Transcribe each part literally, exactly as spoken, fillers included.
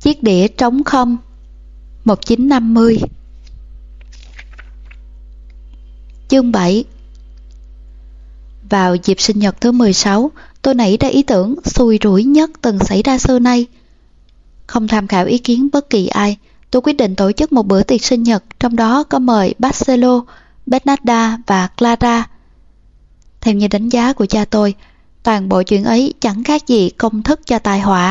Chiếc đĩa trống không. một nghìn chín trăm năm mươi. Chương bảy. Vào dịp sinh nhật thứ mười sáu, tôi nảy ra ý tưởng xui rủi nhất từng xảy ra xưa nay. Không tham khảo ý kiến bất kỳ ai, tôi quyết định tổ chức một bữa tiệc sinh nhật, trong đó có mời Barcelo, Bernarda và Clara. Theo như đánh giá của cha tôi, toàn bộ chuyện ấy chẳng khác gì công thức cho tai họa.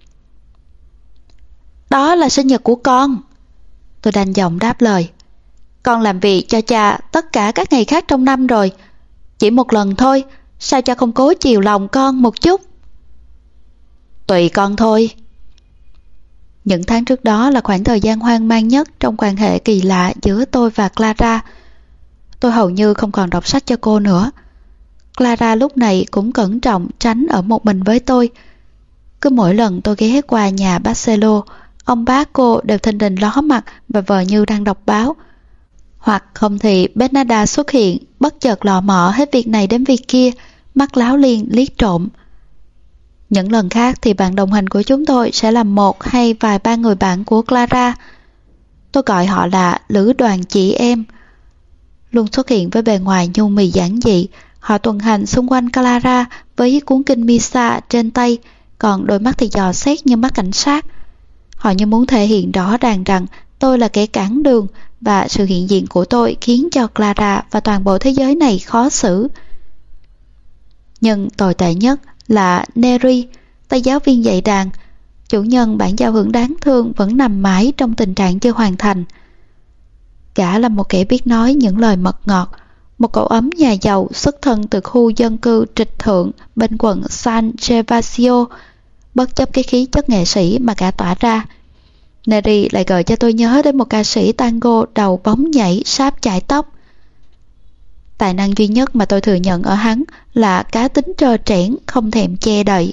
Đó là sinh nhật của con, tôi đành giọng đáp lời. Con làm việc cho cha tất cả các ngày khác trong năm rồi. Chỉ một lần thôi, sao cha không cố chiều lòng con một chút? Tùy con thôi. Những tháng trước đó là khoảng thời gian hoang mang nhất trong quan hệ kỳ lạ giữa tôi và Clara. Tôi hầu như không còn đọc sách cho cô nữa. Clara lúc này cũng cẩn trọng tránh ở một mình với tôi. Cứ mỗi lần tôi ghé qua nhà Barcelo, ông bác cô đều thình lình ló mặt và vờ như đang đọc báo. Hoặc không thì Bernarda xuất hiện, bất chợt lò mò hết việc này đến việc kia, mắt láo liên liếc trộm. Những lần khác thì bạn đồng hành của chúng tôi sẽ là một hay vài ba người bạn của Clara. Tôi gọi họ là lữ đoàn chị em. Luôn xuất hiện với bề ngoài nhu mì giản dị, họ tuần hành xung quanh Clara với cuốn kinh Misa trên tay, còn đôi mắt thì dò xét như mắt cảnh sát. Họ như muốn thể hiện rõ ràng rằng tôi là kẻ cản đường, và sự hiện diện của tôi khiến cho Clara và toàn bộ thế giới này khó xử. Nhưng tồi tệ nhất là Neri, tay giáo viên dạy đàn. Chủ nhân bản giao hưởng đáng thương vẫn nằm mãi trong tình trạng chưa hoàn thành. Gã là một kẻ biết nói những lời mật ngọt, một cậu ấm nhà giàu xuất thân từ khu dân cư trịch thượng bên quận San Gervasio. Bất chấp cái khí chất nghệ sĩ mà gã tỏa ra, Neri lại gợi cho tôi nhớ đến một ca sĩ tango đầu bóng nhảy sáp chải tóc. Tài năng duy nhất mà tôi thừa nhận ở hắn là cá tính trơ trẽn, không thèm che đậy.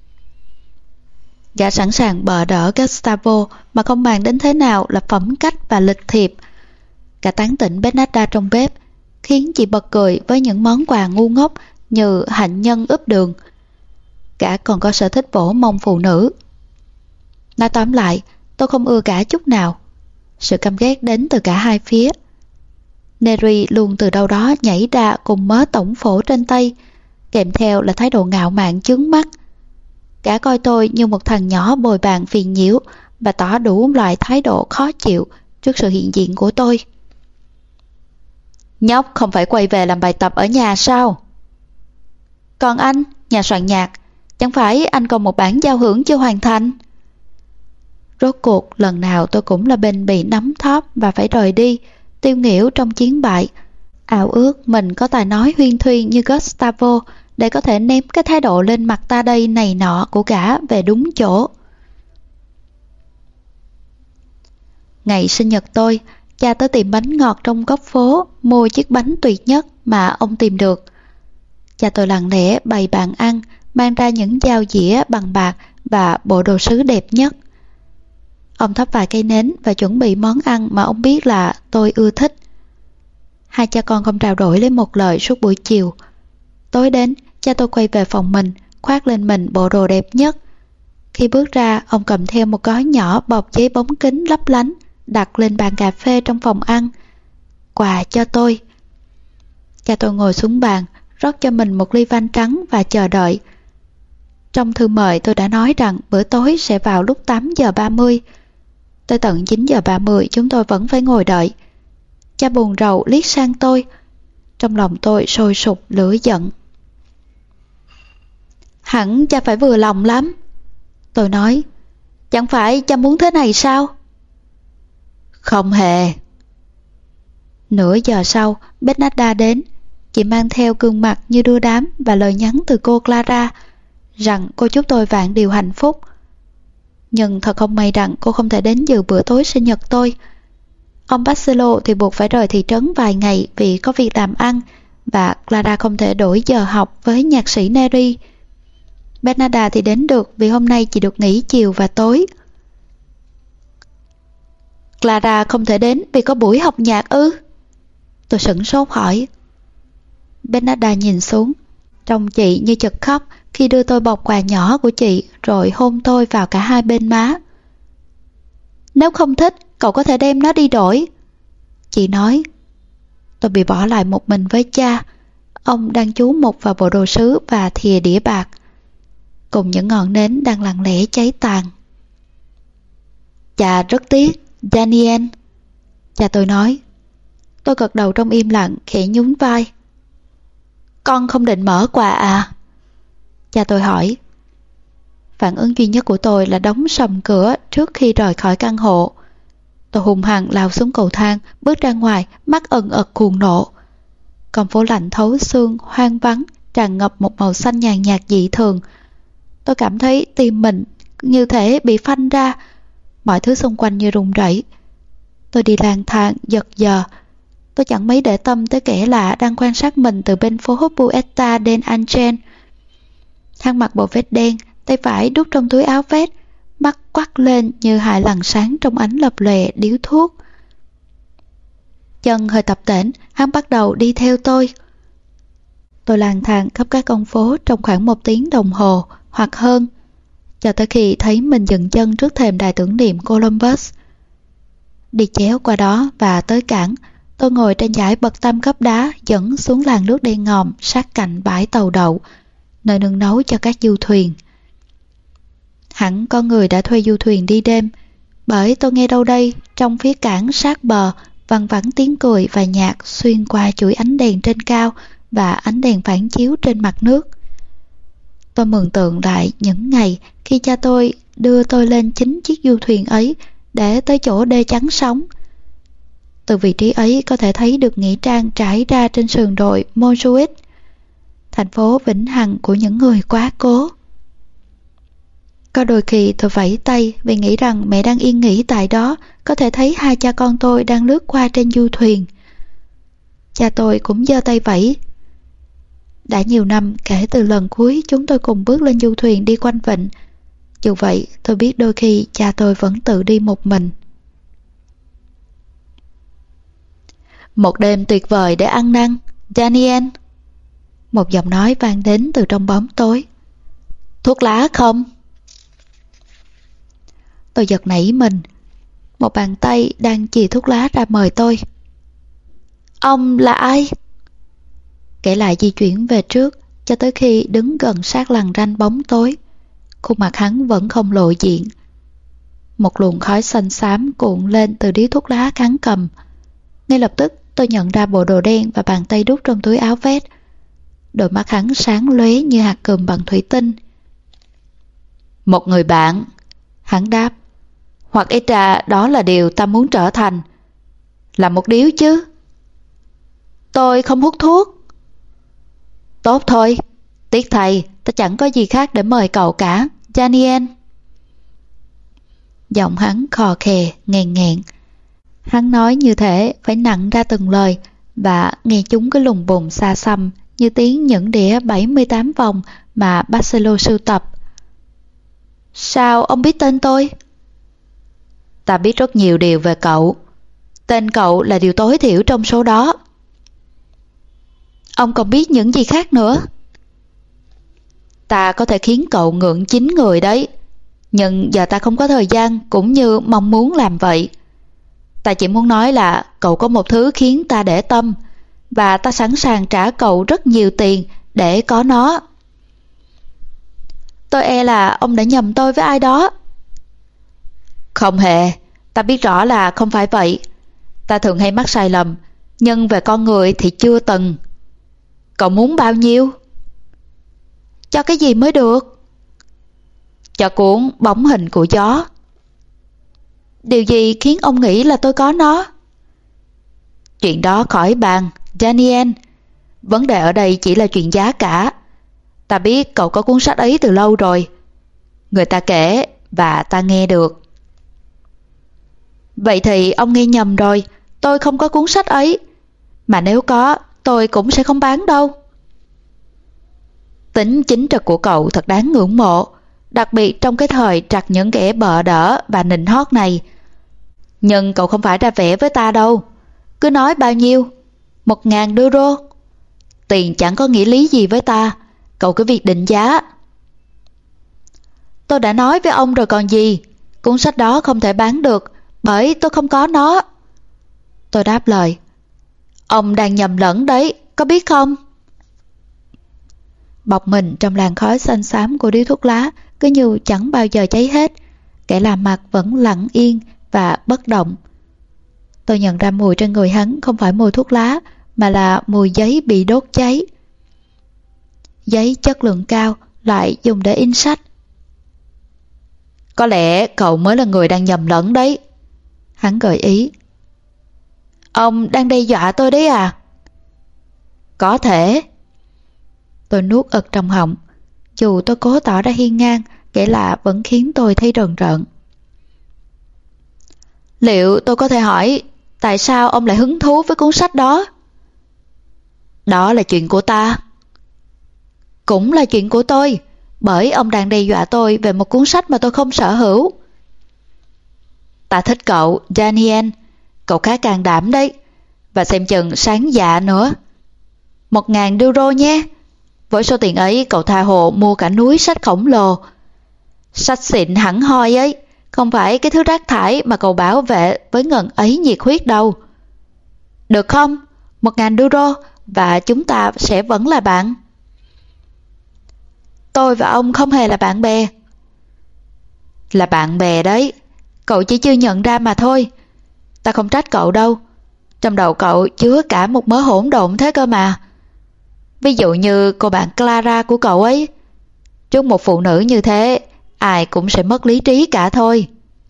Gã sẵn sàng bợ đỡ Gustavo mà không màng đến thế nào là phẩm cách và lịch thiệp. Gã tán tỉnh Bernarda trong bếp, khiến chị bật cười với những món quà ngu ngốc như hạnh nhân ướp đường. Gã còn có sở thích vỗ mông phụ nữ. Nói tóm lại, tôi không ưa gã chút nào. Sự căm ghét đến từ cả hai phía. Neri luôn từ đâu đó nhảy ra cùng mớ tổng phổ trên tay, kèm theo là thái độ ngạo mạn chướng mắt. Gã coi tôi như một thằng nhỏ bồi bàn phiền nhiễu và tỏ đủ loại thái độ khó chịu trước sự hiện diện của tôi. Nhóc không phải quay về làm bài tập ở nhà sao? Còn anh, nhà soạn nhạc, chẳng phải anh còn một bản giao hưởng chưa hoàn thành? Rốt cuộc lần nào tôi cũng là bên bị nắm thóp và phải rời đi, tiêu nghỉu trong chiến bại, ảo ước mình có tài nói huyên thuyên như Gustavo để có thể ném cái thái độ lên mặt ta đây này nọ của gã về đúng chỗ. Ngày sinh nhật tôi, cha tới tiệm bánh ngọt trong góc phố mua chiếc bánh tuyệt nhất mà ông tìm được. Cha tôi lặng lẽ bày bàn ăn, mang ra những dao dĩa bằng bạc và bộ đồ sứ đẹp nhất. Ông thắp vài cây nến và chuẩn bị món ăn mà ông biết là tôi ưa thích. Hai cha con không trao đổi lấy một lời suốt buổi chiều. Tối đến, cha tôi quay về phòng mình, khoác lên mình bộ đồ đẹp nhất. Khi bước ra, ông cầm theo một gói nhỏ bọc giấy bóng kính lấp lánh, đặt lên bàn cà phê trong phòng ăn. Quà cho tôi. Cha tôi ngồi xuống bàn, rót cho mình một ly vang trắng và chờ đợi. Trong thư mời tôi đã nói rằng bữa tối sẽ vào lúc tám giờ ba mươi. Tới tận chín giờ ba mươi chúng tôi vẫn phải ngồi đợi. Cha buồn rầu liếc sang tôi. Trong lòng tôi sôi sục lửa giận. Hẳn cha phải vừa lòng lắm, tôi nói. Chẳng phải cha muốn thế này sao? Không hề. Nửa giờ sau, Bernarda đến. Chị mang theo gương mặt như đưa đám và lời nhắn từ cô Clara rằng cô chúc tôi vạn điều hạnh phúc. Nhưng thật không may rằng cô không thể đến dự bữa tối sinh nhật tôi. Ông Barcelo thì buộc phải rời thị trấn vài ngày vì có việc làm ăn, và Clara không thể đổi giờ học với nhạc sĩ Neri. Bernarda thì đến được vì hôm nay chỉ được nghỉ chiều và tối. Clara không thể đến vì có buổi học nhạc ư? Tôi sửng sốt hỏi. Bernarda nhìn xuống. Trông chị như chợt khóc khi đưa tôi bọc quà nhỏ của chị rồi hôn tôi vào cả hai bên má. Nếu không thích, cậu có thể đem nó đi đổi. Chị nói. Tôi bị bỏ lại một mình với cha. Ông đang chú mục vào bộ đồ sứ và thìa đĩa bạc, cùng những ngọn nến đang lặng lẽ cháy tàn. Cha rất tiếc, Daniel. Cha tôi nói. Tôi gật đầu trong im lặng, khẽ nhún vai. Con không định mở quà à? Cha tôi hỏi. Phản ứng duy nhất của tôi là đóng sầm cửa trước khi rời khỏi căn hộ. Tôi hùng hăng lao xuống cầu thang, bước ra ngoài, mắt ẩn ật cuồng nộ. Con phố lạnh thấu xương, hoang vắng, tràn ngập một màu xanh nhàn nhạt dị thường. Tôi cảm thấy tim mình như thể bị phanh ra, mọi thứ xung quanh như rung rẩy. Tôi đi lang thang, giật giờ. Tôi chẳng mấy để tâm tới kẻ lạ đang quan sát mình từ bên phố Puerta del Ángel. Hắn mặc bộ vest đen, tay phải đút trong túi áo vest, mắt quắc lên như hai lằn sáng trong ánh lập lòe điếu thuốc. Chân hơi tập tễnh, hắn bắt đầu đi theo tôi. Tôi lang thang khắp các con phố trong khoảng một tiếng đồng hồ hoặc hơn, cho tới khi thấy mình dừng chân trước thềm đài tưởng niệm Columbus. Đi chéo qua đó và tới cảng, tôi ngồi trên dải bậc tam cấp đá dẫn xuống làn nước đen ngòm sát cạnh bãi tàu đậu, nơi nương nấu cho các du thuyền. Hẳn có người đã thuê du thuyền đi đêm, bởi tôi nghe đâu đây trong phía cảng sát bờ văng vẳng tiếng cười và nhạc xuyên qua chuỗi ánh đèn trên cao và ánh đèn phản chiếu trên mặt nước. Tôi mường tượng lại những ngày khi cha tôi đưa tôi lên chính chiếc du thuyền ấy để tới chỗ đê chắn sóng. Từ vị trí ấy có thể thấy được nghĩa trang trải ra trên sườn đồi Montjuic, thành phố vĩnh hằng của những người quá cố. Có đôi khi tôi vẫy tay vì nghĩ rằng mẹ đang yên nghỉ tại đó, có thể thấy hai cha con tôi đang lướt qua trên du thuyền. Cha tôi cũng giơ tay vẫy. Đã nhiều năm kể từ lần cuối chúng tôi cùng bước lên du thuyền đi quanh vịnh. Dù vậy, tôi biết đôi khi cha tôi vẫn tự đi một mình. Một đêm tuyệt vời để ăn năn, Daniel. Một giọng nói vang đến từ trong bóng tối. Thuốc lá không? Tôi giật nảy mình. Một bàn tay đang chì thuốc lá ra mời tôi. Ông là ai? Kể lại di chuyển về trước cho tới khi đứng gần sát lằn ranh bóng tối. Khuôn mặt hắn vẫn không lộ diện. Một luồng khói xanh xám cuộn lên từ điếu thuốc lá hắn cầm. Ngay lập tức tôi nhận ra bộ đồ đen và bàn tay đút trong túi áo vest. Đôi mắt hắn sáng lóe như hạt cườm bằng thủy tinh. Một người bạn, hắn đáp. Hoặc ít ra đó là điều ta muốn trở thành. Là một điếu chứ. Tôi không hút thuốc. Tốt thôi. Tiếc thầy, ta chẳng có gì khác để mời cậu cả, Daniel. Giọng hắn khò khè, nghèn nghẹn. Hắn nói như thể phải nặng ra từng lời và nghe chúng cái lùng bùng xa xăm như tiếng những đĩa bảy mươi tám vòng mà Barcelo sưu tập. Sao ông biết tên tôi? Ta biết rất nhiều điều về cậu. Tên cậu là điều tối thiểu trong số đó. Ông còn biết những gì khác nữa? Ta có thể khiến cậu ngượng chín người đấy. Nhưng giờ ta không có thời gian cũng như mong muốn làm vậy. Ta chỉ muốn nói là cậu có một thứ khiến ta để tâm, và ta sẵn sàng trả cậu rất nhiều tiền để có nó. Tôi e là ông đã nhầm tôi với ai đó. Không hề, ta biết rõ là không phải vậy. Ta thường hay mắc sai lầm, nhưng về con người thì chưa từng. Cậu muốn bao nhiêu? Cho cái gì mới được? Cho cuốn Bóng hình của gió. Điều gì khiến ông nghĩ là tôi có nó? Chuyện đó khỏi bàn, Daniel. Vấn đề ở đây chỉ là chuyện giá cả. Ta biết cậu có cuốn sách ấy từ lâu rồi. Người ta kể và ta nghe được. Vậy thì ông nghe nhầm rồi. Tôi không có cuốn sách ấy. Mà nếu có, tôi cũng sẽ không bán đâu. Tính chính trực của cậu thật đáng ngưỡng mộ, đặc biệt trong cái thời trặc những kẻ bợ đỡ và nịnh hót này. Nhưng cậu không phải ra vẻ với ta đâu. Cứ nói bao nhiêu? Một ngàn euro. Tiền chẳng có nghĩa lý gì với ta. Cậu cứ việc định giá. Tôi đã nói với ông rồi còn gì. Cuốn sách đó không thể bán được, bởi tôi không có nó. Tôi đáp lời. Ông đang nhầm lẫn đấy, có biết không? Bọc mình trong làn khói xanh xám của điếu thuốc lá cứ như chẳng bao giờ cháy hết. Kẻ làm mặt vẫn lặng yên và bất động. Tôi nhận ra mùi trên người hắn không phải mùi thuốc lá, mà là mùi giấy bị đốt cháy. Giấy chất lượng cao, lại dùng để in sách. Có lẽ cậu mới là người đang nhầm lẫn đấy. Hắn gợi ý. Ông đang đe dọa tôi đấy à? Có thể. Tôi nuốt ực trong họng. Dù tôi cố tỏ ra hiên ngang, kể lạ vẫn khiến tôi thấy rờn rợn. Liệu tôi có thể hỏi tại sao ông lại hứng thú với cuốn sách đó? Đó là chuyện của ta. Cũng là chuyện của tôi, bởi ông đang đe dọa tôi về một cuốn sách mà tôi không sở hữu. Ta thích cậu, Daniel. Cậu khá can đảm đấy. Và xem chừng sáng dạ nữa. Một ngàn euro nhé. Với số tiền ấy cậu tha hồ mua cả núi sách khổng lồ. Sách xịn hẳn hoi ấy, không phải cái thứ rác thải mà cậu bảo vệ với ngần ấy nhiệt huyết đâu. Được không? Một ngàn euro và chúng ta sẽ vẫn là bạn. Tôi và ông không hề là bạn bè. Là bạn bè đấy. Cậu chỉ chưa nhận ra mà thôi. Ta không trách cậu đâu. Trong đầu cậu chứa cả một mớ hỗn độn thế cơ mà. Ví dụ như cô bạn Clara của cậu ấy. Trước một phụ nữ như thế, ai cũng sẽ mất lý trí cả thôi.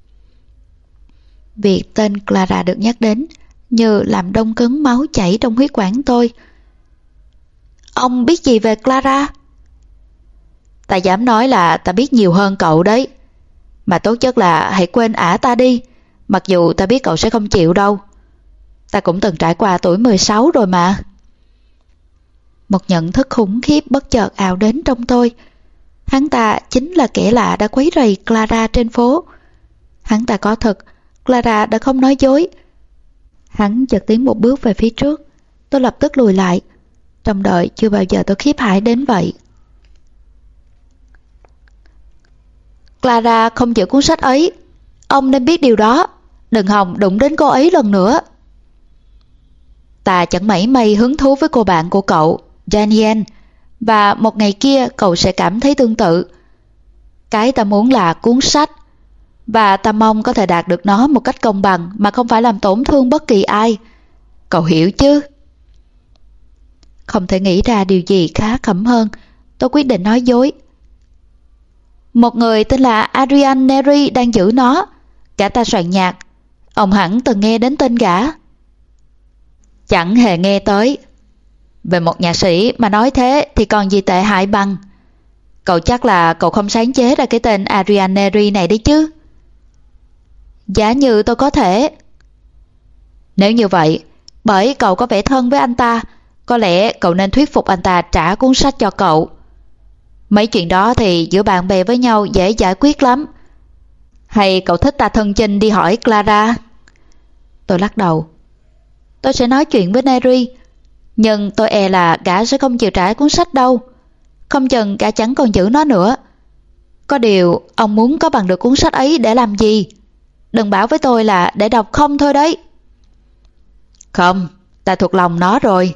Việc tên Clara được nhắc đến như làm đông cứng máu chảy trong huyết quản tôi. Ông biết gì về Clara? Ta dám nói là ta biết nhiều hơn cậu đấy. Mà tốt nhất là hãy quên ả ta đi. Mặc dù ta biết cậu sẽ không chịu đâu. Ta cũng từng trải qua tuổi mười sáu rồi mà. Một nhận thức khủng khiếp bất chợt ào đến trong tôi. Hắn ta chính là kẻ lạ đã quấy rầy Clara trên phố. Hắn ta có thật. Clara đã không nói dối. Hắn chợt tiến một bước về phía trước. Tôi lập tức lùi lại. Trong đời chưa bao giờ tôi khiếp hãi đến vậy. Clara không giữ cuốn sách ấy. Ông nên biết điều đó. Đừng hòng đụng đến cô ấy lần nữa. Ta chẳng mảy may hứng thú với cô bạn của cậu, Daniel. Và một ngày kia cậu sẽ cảm thấy tương tự. Cái ta muốn là cuốn sách. Và ta mong có thể đạt được nó một cách công bằng mà không phải làm tổn thương bất kỳ ai. Cậu hiểu chứ? Không thể nghĩ ra điều gì khá khẩm hơn. Tôi quyết định nói dối. Một người tên là Adrian Neri đang giữ nó. Cả ta soạn nhạc. Ông hẳn từng nghe đến tên gã. Chẳng hề nghe tới. Về một nhạc sĩ mà nói thế thì còn gì tệ hại bằng. Cậu chắc là cậu không sáng chế ra cái tên Adrian Neri này đấy chứ? Giả như tôi có thể. Nếu như vậy, bởi cậu có vẻ thân với anh ta, có lẽ cậu nên thuyết phục anh ta trả cuốn sách cho cậu. Mấy chuyện đó thì giữa bạn bè với nhau dễ giải quyết lắm. Hay cậu thích ta thân chinh đi hỏi Clara? Tôi lắc đầu. Tôi sẽ nói chuyện với Neri, nhưng tôi e là gã sẽ không chịu trả cuốn sách đâu. Không chừng gã chẳng còn giữ nó nữa. Có điều ông muốn có bằng được cuốn sách ấy để làm gì? Đừng bảo với tôi là để đọc không thôi đấy. Không, ta thuộc lòng nó rồi.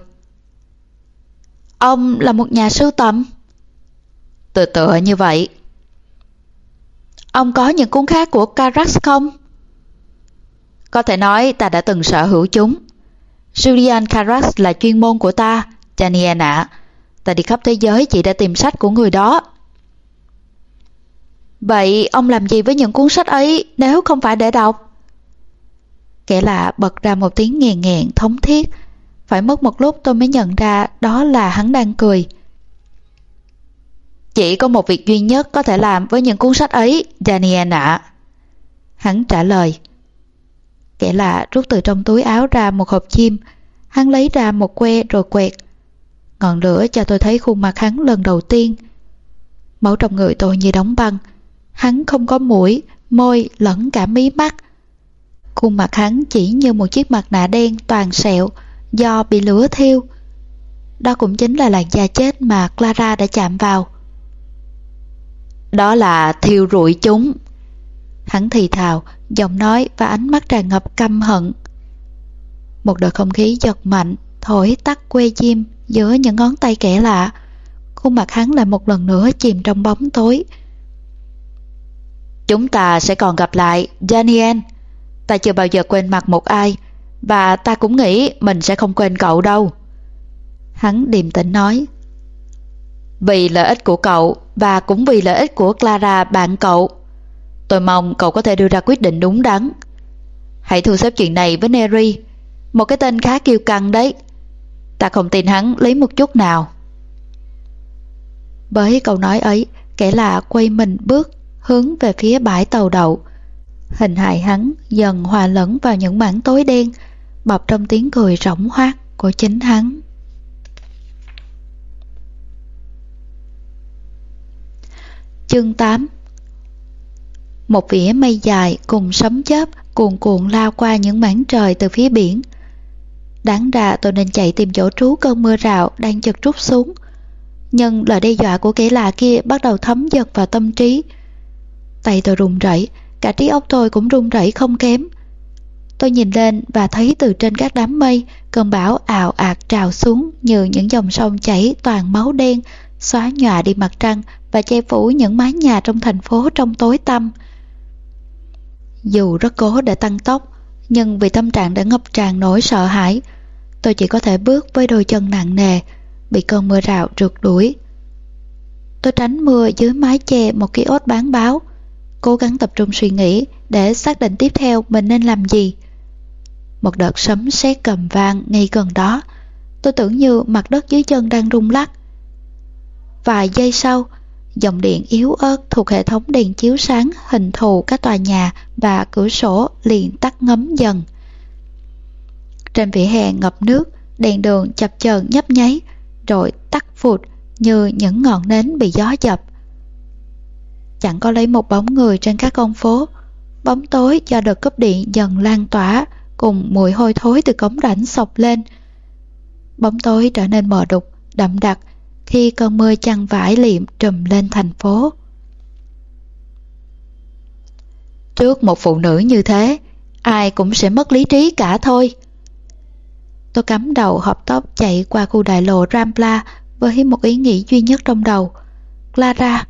Ông là một nhà sưu tầm? Tựa tựa như vậy. Ông có những cuốn khác của Carax không? Có thể nói ta đã từng sở hữu chúng. Julian Carax là chuyên môn của ta, Daniel ạ. Ta đi khắp thế giới chỉ để tìm sách của người đó. Vậy ông làm gì với những cuốn sách ấy nếu không phải để đọc? Kẻ lạ bật ra một tiếng nghèn nghẹn thống thiết. Phải mất một lúc tôi mới nhận ra đó là hắn đang cười. Chỉ có một việc duy nhất có thể làm với những cuốn sách ấy, Daniel ạ. Hắn trả lời. Kẻ lạ rút từ trong túi áo ra một hộp chim. Hắn lấy ra một que rồi quẹt. Ngọn lửa cho tôi thấy khuôn mặt hắn lần đầu tiên. Máu trong người tôi như đóng băng. Hắn không có mũi, môi lẫn cả mí mắt. Khuôn mặt hắn chỉ như một chiếc mặt nạ đen toàn sẹo do bị lửa thiêu. Đó cũng chính là làn da chết mà Clara đã chạm vào. Đó là thiêu rụi chúng. Hắn thì thào, giọng nói và ánh mắt tràn ngập căm hận. Một đợt không khí giật mạnh, thổi tắt que diêm giữa những ngón tay kẻ lạ. Khuôn mặt hắn lại một lần nữa chìm trong bóng tối. Chúng ta sẽ còn gặp lại, Daniel. Ta chưa bao giờ quên mặt một ai, và ta cũng nghĩ mình sẽ không quên cậu đâu. Hắn điềm tĩnh nói. Vì lợi ích của cậu và cũng vì lợi ích của Clara bạn cậu, tôi mong cậu có thể đưa ra quyết định đúng đắn. Hãy thu xếp chuyện này với Neri, một cái tên khá kiêu căng đấy. Ta không tin hắn lấy một chút nào. Với câu nói ấy, kẻ lạ quay mình bước hướng về phía bãi tàu đậu. Hình hài hắn dần hòa lẫn vào những mảng tối đen, bọc trong tiếng cười rỗng hoác của chính hắn. Chương tám. Một vỉa mây dài cùng sấm chớp cuồn cuộn lao qua những mảng trời từ phía biển. Đáng ra tôi nên chạy tìm chỗ trú cơn mưa rào đang chợt trút xuống. Nhưng lời đe dọa của kẻ lạ kia bắt đầu thấm dần vào tâm trí. Tay tôi run rẩy, cả trí óc tôi cũng run rẩy không kém. Tôi nhìn lên và thấy từ trên các đám mây, cơn bão ào ạt trào xuống như những dòng sông chảy toàn máu đen, xóa nhòa đi mặt trăng và che phủ những mái nhà trong thành phố trong tối tăm. Dù rất cố để tăng tốc, nhưng vì tâm trạng đã ngập tràn nỗi sợ hãi, tôi chỉ có thể bước với đôi chân nặng nề, bị cơn mưa rào rượt đuổi. Tôi tránh mưa dưới mái che một kiosk bán báo, cố gắng tập trung suy nghĩ để xác định tiếp theo mình nên làm gì. Một đợt sấm sét gầm vang ngay gần đó. Tôi tưởng như mặt đất dưới chân đang rung lắc. Vài giây sau, dòng điện yếu ớt thuộc hệ thống đèn chiếu sáng hình thù các tòa nhà và cửa sổ liền tắt ngấm dần. Trên vỉa hè ngập nước, đèn đường chập chờn nhấp nháy, rồi tắt phụt như những ngọn nến bị gió dập. Chẳng có lấy một bóng người trên các con phố. Bóng tối do đợt cúp điện dần lan tỏa, cùng mùi hôi thối từ cống rãnh xộc lên. Bóng tối trở nên mờ đục, đậm đặc khi cơn mưa chăn vải liệm trùm lên thành phố. Trước một phụ nữ như thế, ai cũng sẽ mất lý trí cả thôi. Tôi cắm đầu hộp tóc chạy qua khu đại lộ Rambla với một ý nghĩ duy nhất trong đầu: Clara.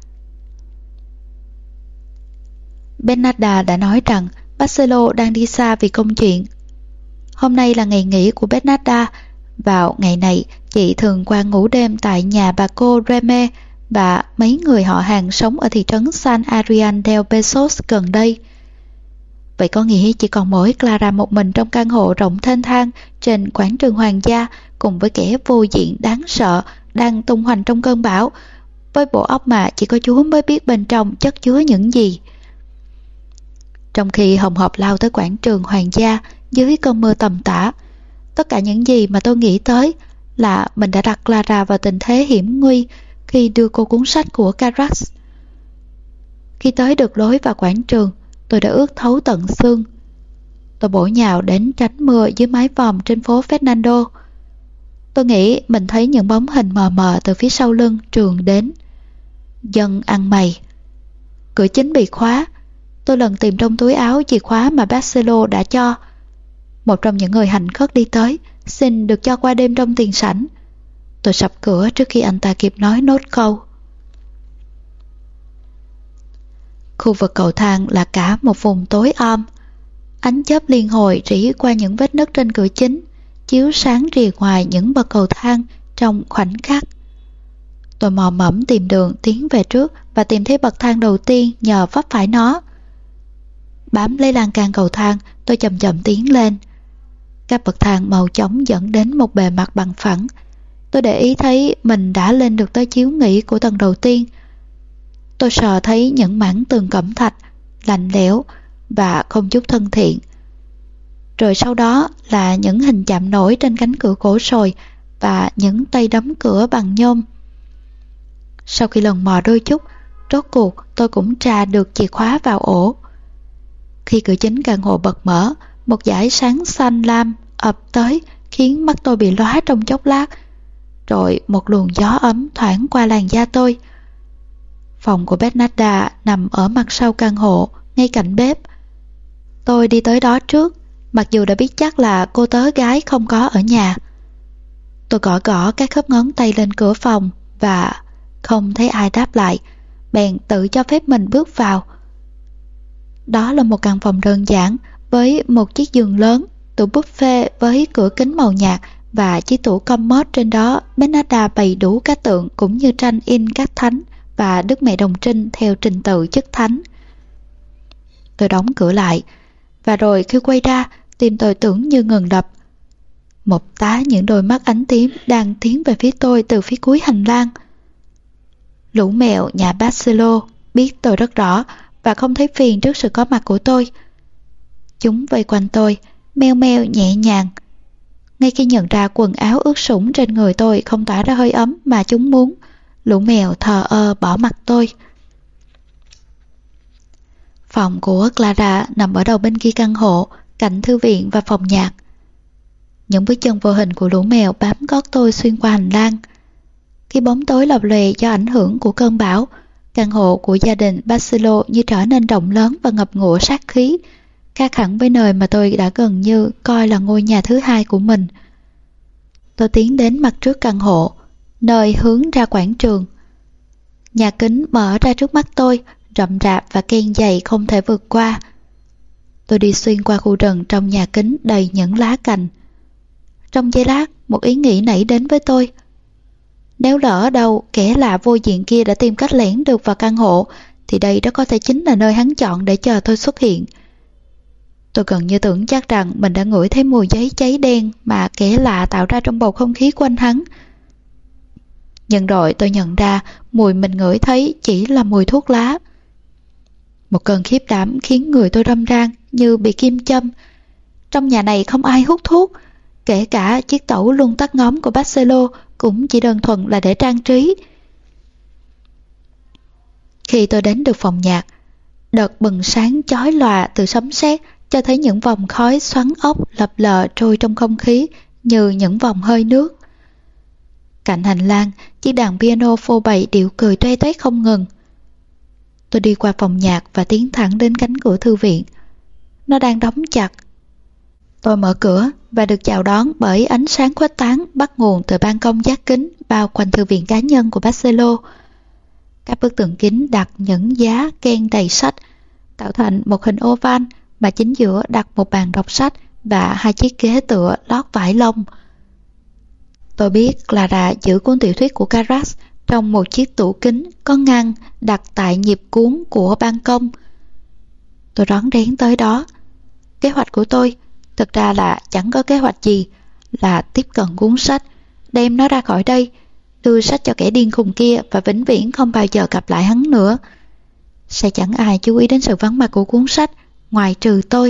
Bernarda đã nói rằng Barcelo đang đi xa vì công chuyện. Hôm nay là ngày nghỉ của Bernarda. Vào ngày này, chị thường qua ngủ đêm tại nhà bà cô Reme và mấy người họ hàng sống ở thị trấn San Adrián del Besós gần đây. Vậy có nghĩa chỉ còn mỗi Clara một mình trong căn hộ rộng thênh thang trên quảng trường Hoàng gia, cùng với kẻ vô diện đáng sợ đang tung hoành trong cơn bão, với bộ óc mà chỉ có Chúa mới biết bên trong chất chứa những gì. Trong khi hồng hộc lao tới quảng trường Hoàng gia dưới cơn mưa tầm tã, tất cả những gì mà tôi nghĩ tới là mình đã đặt Clara vào tình thế hiểm nguy khi đưa cô cuốn sách của Carax. Khi tới được lối vào quảng trường, tôi đã ướt thấu tận xương. Tôi bổ nhào đến tránh mưa dưới mái vòm trên phố Fernando. Tôi nghĩ mình thấy những bóng hình mờ mờ từ phía sau lưng trường đến. Dân ăn mày. Cửa chính bị khóa. Tôi lần tìm trong túi áo chìa khóa mà Barcelo đã cho. Một trong những người hành khất đi tới, xin được cho qua đêm trong tiền sảnh. Tôi sập cửa trước khi anh ta kịp nói nốt câu. Khu vực cầu thang là cả một vùng tối om. Ánh chớp liên hồi rỉ qua những vết nứt trên cửa chính, chiếu sáng rìa ngoài những bậc cầu thang trong khoảnh khắc. Tôi mò mẫm tìm đường tiến về trước và tìm thấy bậc thang đầu tiên nhờ vấp phải nó. Bám lấy lan can cầu thang, tôi chậm chậm tiến lên. Các bậc thang màu chóng dẫn đến một bề mặt bằng phẳng. Tôi để ý thấy mình đã lên được tới chiếu nghỉ của tầng đầu tiên. Tôi sờ thấy những mảng tường cẩm thạch, lạnh lẽo và không chút thân thiện. Rồi sau đó là những hình chạm nổi trên cánh cửa gỗ sồi và những tay đấm cửa bằng nhôm. Sau khi lần mò đôi chút, rốt cuộc tôi cũng trà được chìa khóa vào ổ. Khi cửa chính căn hộ bật mở, một dải sáng xanh lam ập tới khiến mắt tôi bị lóa trong chốc lát. Rồi một luồng gió ấm thoảng qua làn da tôi. Phòng của Bernarda nằm ở mặt sau căn hộ, ngay cạnh bếp. Tôi đi tới đó trước, mặc dù đã biết chắc là cô tớ gái không có ở nhà. Tôi gõ gõ các khớp ngón tay lên cửa phòng và không thấy ai đáp lại, bèn tự cho phép mình bước vào. Đó là một căn phòng đơn giản với một chiếc giường lớn, tủ buffet với cửa kính màu nhạt và chiếc tủ commode trên đó Bernarda bày đủ các tượng cũng như tranh in các thánh và Đức Mẹ Đồng Trinh theo trình tự chức thánh. Tôi đóng cửa lại, và rồi khi quay ra, tim tôi tưởng như ngừng đập. Một tá những đôi mắt ánh tím đang tiến về phía tôi từ phía cuối hành lang. Lũ mèo nhà Barcelo biết tôi rất rõ và không thấy phiền trước sự có mặt của tôi. Chúng vây quanh tôi, meo meo nhẹ nhàng. Ngay khi nhận ra quần áo ướt sũng trên người tôi không tỏa ra hơi ấm mà chúng muốn, lũ mèo thờ ơ bỏ mặc tôi. Phòng của Clara nằm ở đầu bên kia căn hộ, cạnh thư viện và phòng nhạc. Những bước chân vô hình của lũ mèo bám gót tôi xuyên qua hành lang. Khi bóng tối lập lòe do ảnh hưởng của cơn bão, căn hộ của gia đình Barcelo như trở nên rộng lớn và ngập ngụa sát khí, khác hẳn với nơi mà tôi đã gần như coi là ngôi nhà thứ hai của mình. Tôi tiến đến mặt trước căn hộ, nơi hướng ra quảng trường. Nhà kính mở ra trước mắt tôi, rậm rạp và ken dày không thể vượt qua. Tôi đi xuyên qua khu rừng trong nhà kính đầy những lá cành. Trong giây lát, một ý nghĩ nảy đến với tôi. Nếu lỡ đâu kẻ lạ vô diện kia đã tìm cách lẻn được vào căn hộ, thì đây đó có thể chính là nơi hắn chọn để chờ tôi xuất hiện. Tôi gần như tưởng chắc rằng mình đã ngửi thấy mùi giấy cháy đen mà kẻ lạ tạo ra trong bầu không khí quanh hắn. Nhưng rồi tôi nhận ra mùi mình ngửi thấy chỉ là mùi thuốc lá. Một cơn khiếp đảm khiến người tôi râm ran như bị kim châm. Trong nhà này không ai hút thuốc, kể cả chiếc tẩu luân tắt ngóm của Barcelo cũng chỉ đơn thuần là để trang trí. Khi tôi đến được phòng nhạc, đợt bừng sáng chói lòa từ sấm sét cho thấy những vòng khói xoắn ốc lập lờ trôi trong không khí như những vòng hơi nước. Cạnh hành lang, chiếc đàn piano phô bày điệu cười toe toét không ngừng. Tôi đi qua phòng nhạc và tiến thẳng đến cánh cửa thư viện. Nó đang đóng chặt. Tôi mở cửa và được chào đón bởi ánh sáng khuếch tán bắt nguồn từ ban công giác kính bao quanh thư viện cá nhân của Barcelo. Các bức tường kính đặt những giá ken đầy sách, tạo thành một hình oval mà chính giữa đặt một bàn đọc sách và hai chiếc ghế tựa lót vải lông. Tôi biết Clara giữ cuốn tiểu thuyết của Carras trong một chiếc tủ kính có ngăn đặt tại nhịp cuốn của ban công. Tôi rón rén tới đó. Kế hoạch của tôi thực ra là chẳng có kế hoạch gì, là tiếp cận cuốn sách, đem nó ra khỏi đây, đưa sách cho kẻ điên khùng kia và vĩnh viễn không bao giờ gặp lại hắn nữa. Sẽ chẳng ai chú ý đến sự vắng mặt của cuốn sách ngoài trừ tôi.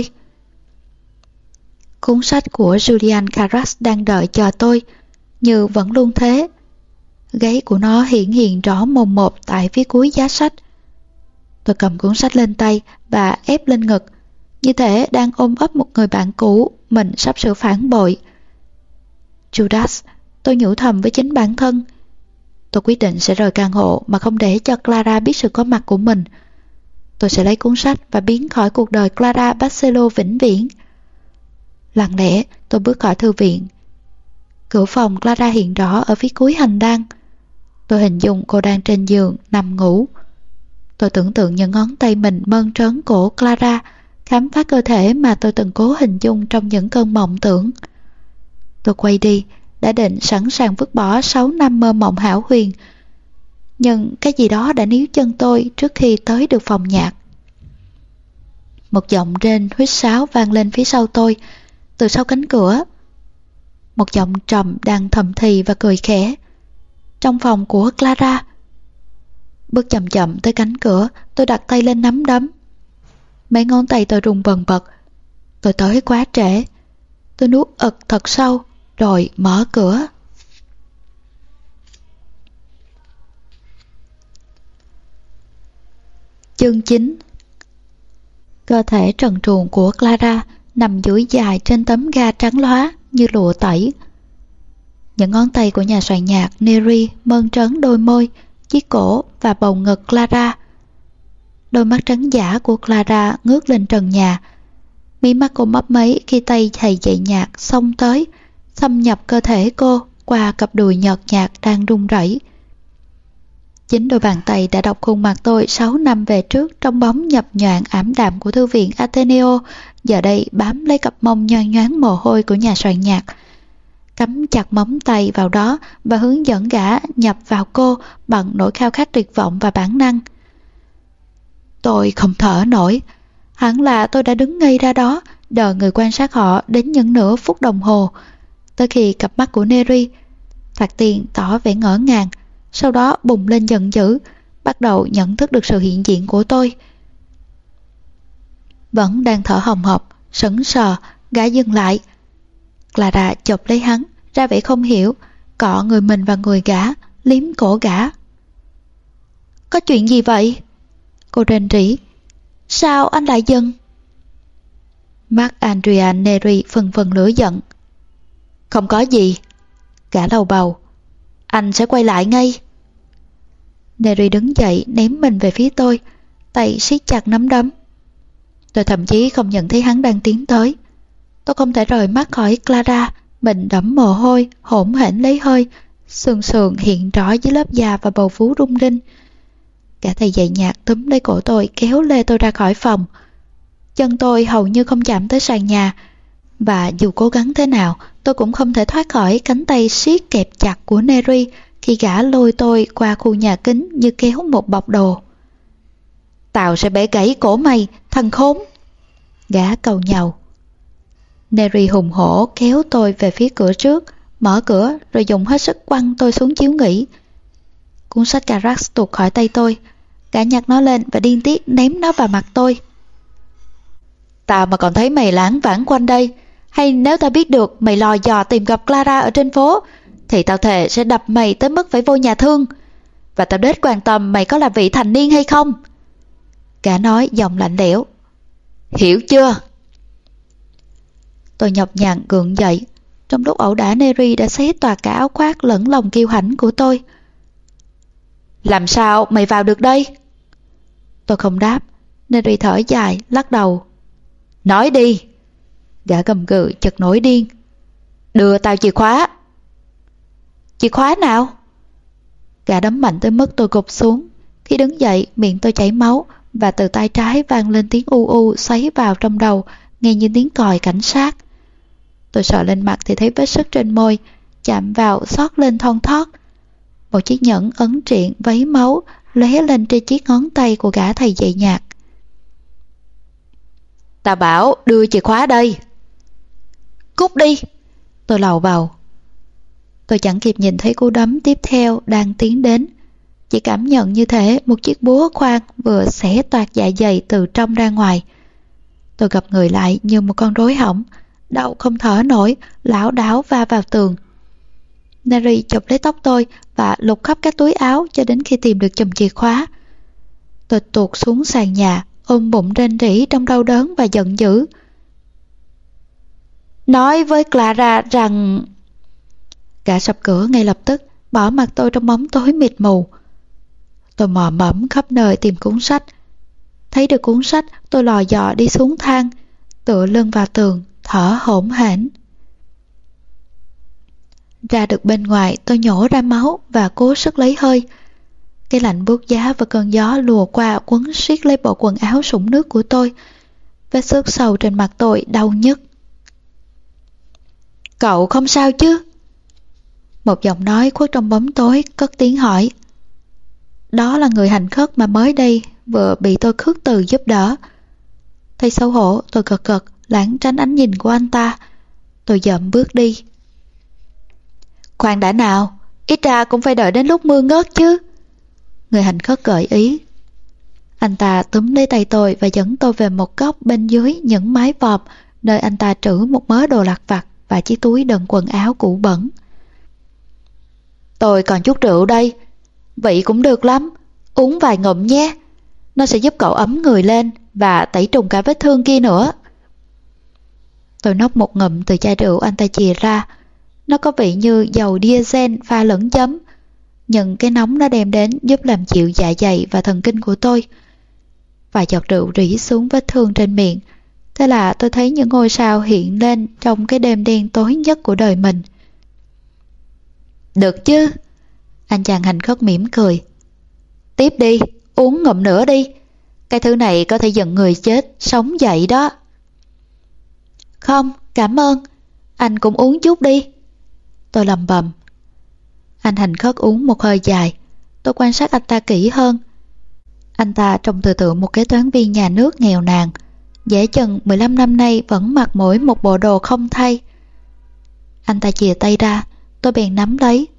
Cuốn sách của Julian Carras đang đợi chờ tôi, như vẫn luôn thế. Gáy của nó hiện hiện rõ mồn một tại phía cuối giá sách. Tôi cầm cuốn sách lên tay và ép lên ngực, như thể đang ôm ấp một người bạn cũ mình sắp sửa phản bội. Judas, tôi nhủ thầm với chính bản thân. Tôi quyết định sẽ rời căn hộ mà không để cho Clara biết sự có mặt của mình. Tôi sẽ lấy cuốn sách và biến khỏi cuộc đời Clara Barcelo vĩnh viễn. Lặng lẽ, tôi bước khỏi thư viện. Cửa phòng Clara hiện rõ ở phía cuối hành lang. Tôi hình dung cô đang trên giường, nằm ngủ. Tôi tưởng tượng những ngón tay mình mơn trớn cổ Clara, khám phá cơ thể mà tôi từng cố hình dung trong những cơn mộng tưởng. Tôi quay đi, đã định sẵn sàng vứt bỏ sáu năm mơ mộng hão huyền. Nhưng cái gì đó đã níu chân tôi trước khi tới được phòng nhạc. Một giọng rên huýt sáo vang lên phía sau tôi, từ sau cánh cửa. Một giọng trầm đang thầm thì và cười khẽ. Trong phòng của Clara. Bước chậm chậm tới cánh cửa, tôi đặt tay lên nắm đấm. Mấy ngón tay tôi rung bần bật. Tôi tới quá trễ. Tôi nuốt ực thật sâu, rồi mở cửa. Chương chín. Cơ thể trần truồng của Clara nằm duỗi dài trên tấm ga trắng lóa như lụa tẩy. Những ngón tay của nhà soạn nhạc Neri mơn trớn đôi môi, chiếc cổ và bầu ngực Clara. Đôi mắt trắng dã của Clara ngước lên trần nhà. Mí mắt cô mấp máy khi tay thầy dạy nhạc xông tới, xâm nhập cơ thể cô qua cặp đùi nhợt nhạt đang run rẩy. Chính đôi bàn tay đã đọc khuôn mặt tôi sáu năm về trước trong bóng nhập nhoạng ảm đạm của thư viện Ateneo, giờ đây bám lấy cặp mông nhoang nhoáng mồ hôi của nhà soạn nhạc. Cắm chặt móng tay vào đó và hướng dẫn gã nhập vào cô bằng nỗi khao khát tuyệt vọng và bản năng. Tôi không thở nổi. Hẳn là tôi đã đứng ngây ra đó, đợi người quan sát họ đến những nửa phút đồng hồ, tới khi cặp mắt của Neri thoạt tiên tỏ vẻ ngỡ ngàng, sau đó bùng lên giận dữ, bắt đầu nhận thức được sự hiện diện của tôi. Vẫn đang thở hồng hộc, sững sờ, gã dừng lại. Clara chộp lấy hắn, ra vẻ không hiểu, cọ người mình vào người gã, liếm cổ gã. Có chuyện gì vậy? Cô rên rỉ. Sao anh lại dừng? Mắt Andrea Neri phần phần lửa giận. Không có gì. Gã lầu bầu. Anh sẽ quay lại ngay. Neri đứng dậy ném mình về phía tôi, tay siết chặt nắm đấm. Tôi thậm chí không nhận thấy hắn đang tiến tới. Tôi không thể rời mắt khỏi Clara, mình đẫm mồ hôi, hỗn hển lấy hơi, sườn sườn hiện rõ dưới lớp da và bầu vú rung rinh. Cả thầy dạy nhạc túm lấy cổ tôi kéo lê tôi ra khỏi phòng. Chân tôi hầu như không chạm tới sàn nhà, và dù cố gắng thế nào tôi cũng không thể thoát khỏi cánh tay siết kẹp chặt của Neri khi gã lôi tôi qua khu nhà kính như kéo một bọc đồ. Tao sẽ bẻ gãy cổ mày, thằng khốn! Gã cầu nhàu. Neri hùng hổ kéo tôi về phía cửa trước, mở cửa rồi dùng hết sức quăng tôi xuống chiếu nghỉ. Cuốn sách Carax tuột khỏi tay tôi. Gã nhặt nó lên và điên tiết ném nó vào mặt tôi. Tao mà còn thấy mày lảng vảng quanh đây, hay nếu tao biết được mày lò dò tìm gặp Clara ở trên phố, thì tao thề sẽ đập mày tới mức phải vô nhà thương. Và tao đếch quan tâm mày có là vị thành niên hay không. Gã nói giọng lạnh lẽo. Hiểu chưa? Tôi nhọc nhằn gượng dậy. Trong lúc ẩu đả, Neri đã xé toạc cả áo khoác lẫn lòng kiêu hãnh của tôi. Làm sao mày vào được đây? Tôi không đáp. Neri thở dài, lắc đầu. Nói đi. Gã gầm gừ chợt nổi điên. Đưa tao chìa khóa. Chìa khóa nào? Gã đấm mạnh tới mức tôi gục xuống. Khi đứng dậy, miệng tôi chảy máu, và từ tay trái vang lên tiếng u u xoáy vào trong đầu, nghe như tiếng còi cảnh sát. Tôi sờ lên mặt thì thấy vết sứt trên môi, chạm vào xót lên thon thót. Một chiếc nhẫn ấn triện váy máu lóe lên trên chiếc ngón tay của gã thầy dạy nhạc. Ta bảo đưa chìa khóa đây. Cút đi. Tôi lầu bầu. Tôi chẳng kịp nhìn thấy cú đấm tiếp theo đang tiến đến, chỉ cảm nhận như thể một chiếc búa khoan vừa xẻ toạc dạ dày từ trong ra ngoài. Tôi gập người lại như một con rối hỏng, đau không thở nổi, lảo đảo va vào tường. Neri chụp lấy tóc tôi và lục khắp các túi áo cho đến khi tìm được chùm chìa khóa. Tôi tuột xuống sàn nhà, ôm bụng rên rỉ trong đau đớn và giận dữ. Nói với Clara rằng... Gã sập cửa ngay lập tức, bỏ mặt tôi trong bóng tối mịt mù. Tôi mò mẫm khắp nơi tìm cuốn sách. Thấy được cuốn sách, tôi lò dò đi xuống thang, tựa lưng vào tường, thở hổn hển. Ra được bên ngoài, tôi nhổ ra máu và cố sức lấy hơi. Cái lạnh buốt giá và cơn gió lùa qua quấn siết lấy bộ quần áo sũng nước của tôi. Vết xước sâu trên mặt tôi đau nhức. Cậu không sao chứ? Một giọng nói khuất trong bóng tối cất tiếng hỏi. Đó là người hành khất mà mới đây vừa bị tôi khước từ giúp đỡ. Thấy xấu hổ, tôi gật gật, lảng tránh ánh nhìn của anh ta. Tôi dậm bước đi. Khoan đã nào, ít ra cũng phải đợi đến lúc mưa ngớt chứ. Người hành khất gợi ý. Anh ta túm lấy tay tôi và dẫn tôi về một góc bên dưới những mái vòm, nơi anh ta trữ một mớ đồ lặt vặt và chiếc túi đựng quần áo cũ bẩn. Tôi còn chút rượu đây, vị cũng được lắm, uống vài ngụm nhé. Nó sẽ giúp cậu ấm người lên và tẩy trùng cả vết thương kia nữa. Tôi nốc một ngụm từ chai rượu anh ta chìa ra. Nó có vị như dầu diesel pha lẫn giấm, nhưng cái nóng nó đem đến giúp làm dịu dạ dày và thần kinh của tôi. Vài giọt rượu rỉ xuống vết thương trên miệng. Thế là tôi thấy những ngôi sao hiện lên trong cái đêm đen tối nhất của đời mình. Được chứ? Anh chàng hành khất mỉm cười. Tiếp đi, uống ngụm nữa đi. Cái thứ này có thể giận người chết, sống dậy đó. Không, cảm ơn. Anh cũng uống chút đi. Tôi lầm bầm. Anh hành khất uống một hơi dài. Tôi quan sát anh ta kỹ hơn. Anh ta trông tự tượng một kế toán viên nhà nước nghèo nàn. Dễ chừng mười lăm năm nay vẫn mặc mỗi một bộ đồ không thay. Anh ta chìa tay ra, tôi bèn nắm lấy.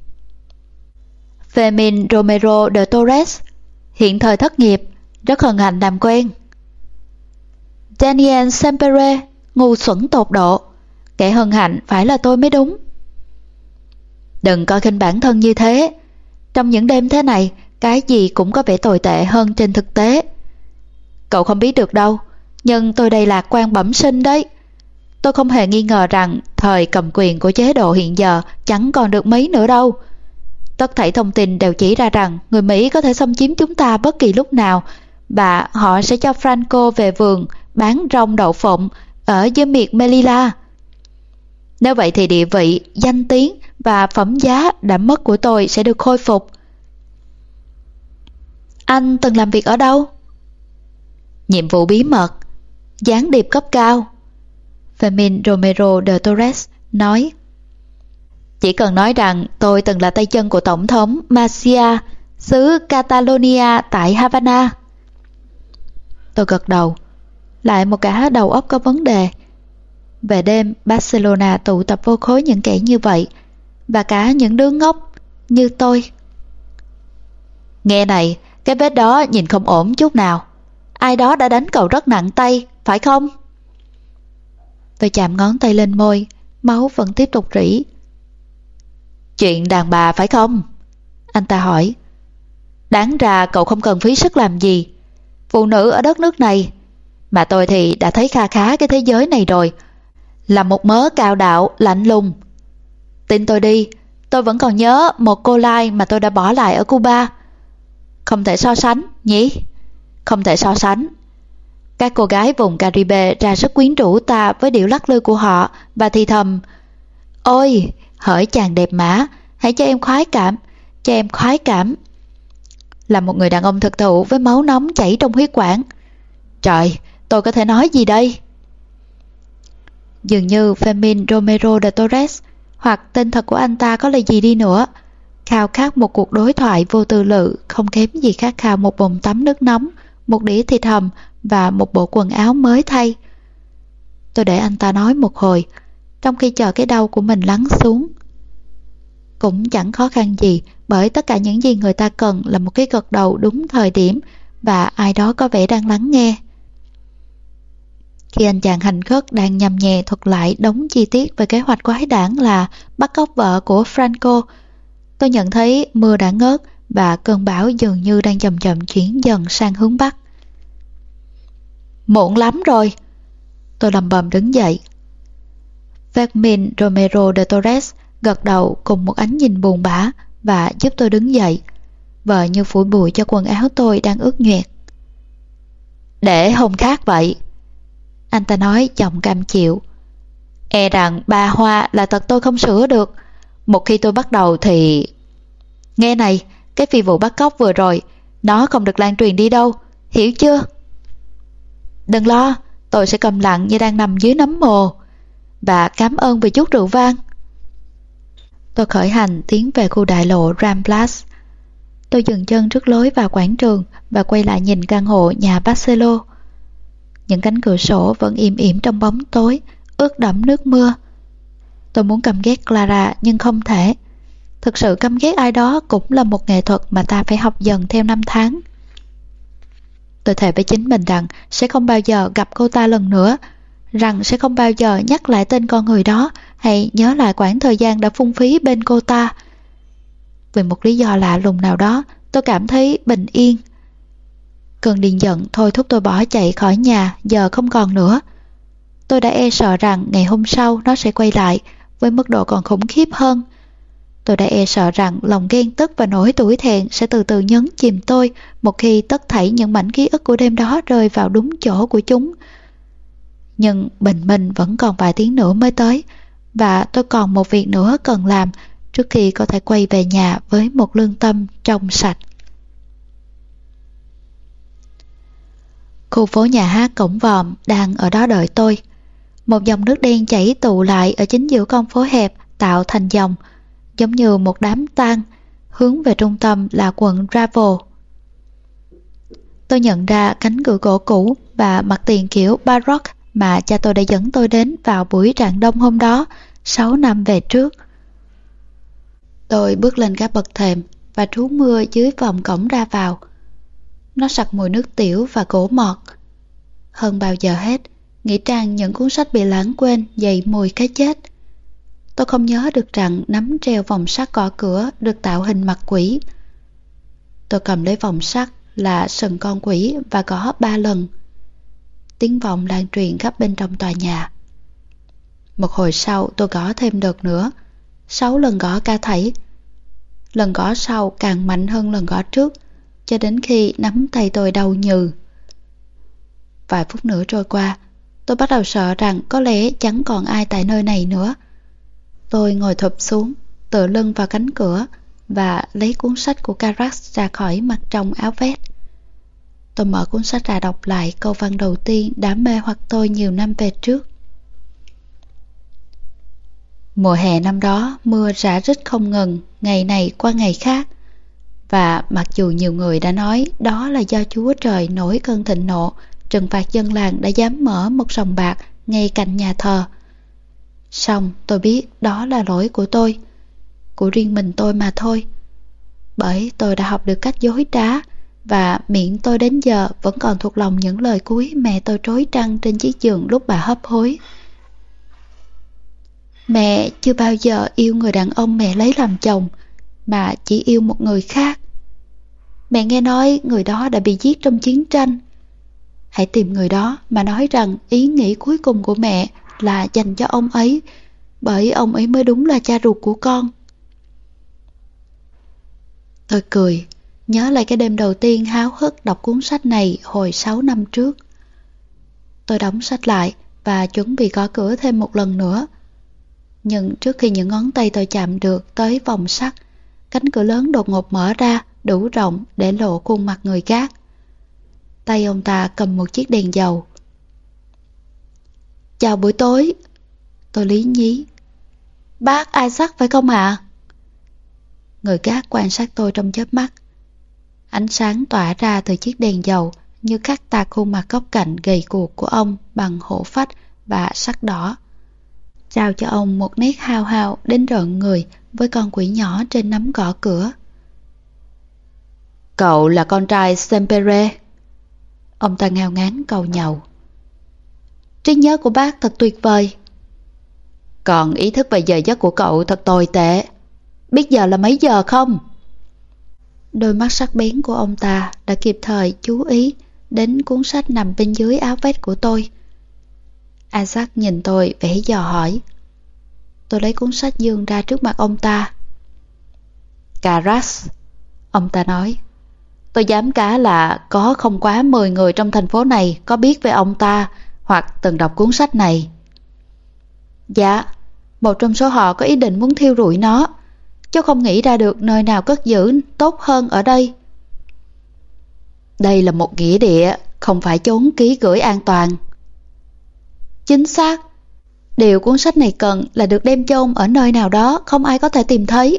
Fermín Romero de Torres, hiện thời thất nghiệp, rất hân hạnh làm quen. Daniel Sempere, ngu xuẩn tột độ, kẻ hân hạnh phải là tôi mới đúng. Đừng coi khinh bản thân như thế. Trong những đêm thế này, cái gì cũng có vẻ tồi tệ hơn trên thực tế. Cậu không biết được đâu, nhưng tôi đây lạc quan bẩm sinh đấy. Tôi không hề nghi ngờ rằng thời cầm quyền của chế độ hiện giờ chẳng còn được mấy nữa đâu. Tất thảy thông tin đều chỉ ra rằng người Mỹ có thể xâm chiếm chúng ta bất kỳ lúc nào, và họ sẽ cho Franco về vườn bán rong đậu phộng ở dưới miệt Melilla. Nếu vậy thì địa vị, danh tiếng và phẩm giá đã mất của tôi sẽ được khôi phục. Anh từng làm việc ở đâu? Nhiệm vụ bí mật, gián điệp cấp cao. Fermín Romero de Torres nói. Chỉ cần nói rằng tôi từng là tay chân của Tổng thống Macià, xứ Catalonia tại Havana. Tôi gật đầu. Lại một cả đầu óc có vấn đề. Về đêm, Barcelona tụ tập vô khối những kẻ như vậy, và cả những đứa ngốc như tôi. Nghe này, cái vết đó nhìn không ổn chút nào. Ai đó đã đánh cậu rất nặng tay, phải không? Tôi chạm ngón tay lên môi, máu vẫn tiếp tục rỉ. Chuyện đàn bà phải không? Anh ta hỏi. Đáng ra cậu không cần phí sức làm gì. Phụ nữ ở đất nước này, mà tôi thì đã thấy kha khá cái thế giới này rồi, là một mớ cao đạo lạnh lùng. Tin tôi đi, tôi vẫn còn nhớ một cô lai mà tôi đã bỏ lại ở Cuba. Không thể so sánh, nhỉ? Không thể so sánh. Các cô gái vùng Caribe ra sức quyến rũ ta với điệu lắc lư của họ và thì thầm: Ôi, hỡi chàng đẹp mã, hãy cho em khoái cảm, cho em khoái cảm. Là một người đàn ông thực thụ với máu nóng chảy trong huyết quản. Trời, tôi có thể nói gì đây? Dường như Fermín Romero de Torres, hoặc tên thật của anh ta có là gì đi nữa, khao khát một cuộc đối thoại vô tư lự không kém gì khát khao một bồn tắm nước nóng, một đĩa thịt hầm và một bộ quần áo mới thay. Tôi để anh ta nói một hồi, trong khi chờ cái đau của mình lắng xuống. Cũng chẳng khó khăn gì, bởi tất cả những gì người ta cần là một cái gật đầu đúng thời điểm và ai đó có vẻ đang lắng nghe. Khi anh chàng hành khất đang nhằm nhẹ thuật lại đống chi tiết về kế hoạch quái đản là bắt cóc vợ của Franco, tôi nhận thấy mưa đã ngớt và cơn bão dường như đang chậm chậm chuyển dần sang hướng Bắc. Muộn lắm rồi. Tôi lầm bầm đứng dậy. Fermín Romero de Torres gật đầu cùng một ánh nhìn buồn bã và giúp tôi đứng dậy, vợ như phủi bụi cho quần áo tôi đang ướt nhoẹt. Để hôm khác vậy. Anh ta nói giọng cam chịu. E rằng bà Hoa là tật tôi không sửa được. Một khi tôi bắt đầu thì... Nghe này, cái phi vụ bắt cóc vừa rồi, nó không được lan truyền đi đâu, hiểu chưa? Đừng lo, tôi sẽ cầm lặng như đang nằm dưới nấm mồ. Và cảm ơn vì chút rượu vang. Tôi khởi hành tiến về khu đại lộ Ramblas. Tôi dừng chân trước lối vào quảng trường và quay lại nhìn căn hộ nhà Barcelo. Những cánh cửa sổ vẫn im ỉm trong bóng tối, ướt đẫm nước mưa. Tôi muốn căm ghét Clara nhưng không thể. Thực sự căm ghét ai đó cũng là một nghệ thuật mà ta phải học dần theo năm tháng. Tôi thề với chính mình rằng sẽ không bao giờ gặp cô ta lần nữa, rằng sẽ không bao giờ nhắc lại tên con người đó hay nhớ lại quãng thời gian đã phung phí bên cô ta. Vì một lý do lạ lùng nào đó, tôi cảm thấy bình yên. Cơn điên giận thôi thúc tôi bỏ chạy khỏi nhà giờ không còn nữa. Tôi đã e sợ rằng ngày hôm sau nó sẽ quay lại với mức độ còn khủng khiếp hơn. Tôi đã e sợ rằng lòng ghen tức và nỗi tủi thẹn sẽ từ từ nhấn chìm tôi một khi tất thảy những mảnh ký ức của đêm đó rơi vào đúng chỗ của chúng. Nhưng bình minh vẫn còn vài tiếng nữa mới tới, và tôi còn một việc nữa cần làm trước khi có thể quay về nhà với một lương tâm trong sạch. Khu phố nhà hát Cổng Vòm đang ở đó đợi tôi. Một dòng nước đen chảy tụ lại ở chính giữa con phố hẹp, tạo thành dòng, giống như một đám tang, hướng về trung tâm là quận Ravel. Tôi nhận ra cánh cửa gỗ cũ và mặt tiền kiểu Baroque mà cha tôi đã dẫn tôi đến vào buổi rạng đông hôm đó, sáu năm về trước. Tôi bước lên các bậc thềm và trú mưa dưới vòng cổng ra vào. Nó sặc mùi nước tiểu và gỗ mọt. Hơn bao giờ hết, nghĩ rằng những cuốn sách bị lãng quên dậy mùi cái chết. Tôi không nhớ được rằng nắm treo vòng sắt gõ cửa được tạo hình mặt quỷ. Tôi cầm lấy vòng sắt là sừng con quỷ và gõ ba lần. Tiếng vọng lan truyền khắp bên trong tòa nhà. Một hồi sau tôi gõ thêm đợt nữa, sáu lần gõ ca thảy. Lần gõ sau càng mạnh hơn lần gõ trước, cho đến khi nắm tay tôi đau nhừ. Vài phút nữa trôi qua, tôi bắt đầu sợ rằng có lẽ chẳng còn ai tại nơi này nữa. Tôi ngồi thụp xuống, tựa lưng vào cánh cửa và lấy cuốn sách của Carax ra khỏi mặt trong áo vest. Tôi mở cuốn sách ra đọc lại câu văn đầu tiên đã mê hoặc tôi nhiều năm về trước. Mùa hè năm đó, mưa rã rít không ngừng, ngày này qua ngày khác. Và mặc dù nhiều người đã nói đó là do Chúa Trời nổi cơn thịnh nộ, trừng phạt dân làng đã dám mở một sòng bạc ngay cạnh nhà thờ, song tôi biết đó là lỗi của tôi, của riêng mình tôi mà thôi. Bởi tôi đã học được cách dối trá, và miệng tôi đến giờ vẫn còn thuộc lòng những lời cuối mẹ tôi trối trăng trên chiếc giường lúc bà hấp hối. Mẹ chưa bao giờ yêu người đàn ông mẹ lấy làm chồng, mà chỉ yêu một người khác. Mẹ nghe nói người đó đã bị giết trong chiến tranh. Hãy tìm người đó mà nói rằng ý nghĩ cuối cùng của mẹ là dành cho ông ấy, bởi ông ấy mới đúng là cha ruột của con. Tôi cười, nhớ lại cái đêm đầu tiên háo hức đọc cuốn sách này hồi sáu năm trước. Tôi đóng sách lại và chuẩn bị gõ cửa thêm một lần nữa. Nhưng trước khi những ngón tay tôi chạm được tới vòng sắt, cánh cửa lớn đột ngột mở ra đủ rộng để lộ khuôn mặt người gác. Tay ông ta cầm một chiếc đèn dầu. Chào buổi tối. Tôi lý nhí. Bác Isaac phải không ạ? À? Người gác quan sát tôi trong chớp mắt. Ánh sáng tỏa ra từ chiếc đèn dầu như khắc tạc khuôn mặt góc cạnh gầy guộc của ông bằng hổ phách và sắc đỏ, trao cho ông một nét hao hao đến rợn người với con quỷ nhỏ trên nắm gõ cửa. Cậu là con trai Sempere. Ông ta ngao ngán cầu nhậu. Trí nhớ của bác thật tuyệt vời. Còn ý thức về giờ giấc của cậu thật tồi tệ. Biết giờ là mấy giờ không? Đôi mắt sắc bén của ông ta đã kịp thời chú ý đến cuốn sách nằm bên dưới áo vest của tôi. Isaac nhìn tôi vẻ dò hỏi. Tôi lấy cuốn sách giương ra trước mặt ông ta. Carax, ông ta nói. Tôi dám cá là có không quá mười người trong thành phố này có biết về ông ta hoặc từng đọc cuốn sách này. Dạ, một trong số họ có ý định muốn thiêu rụi nó. Cháu không nghĩ ra được nơi nào cất giữ tốt hơn ở đây. Đây là một nghĩa địa, không phải chốn ký gửi an toàn. Chính xác. Điều cuốn sách này cần là được đem chôn ở nơi nào đó không ai có thể tìm thấy.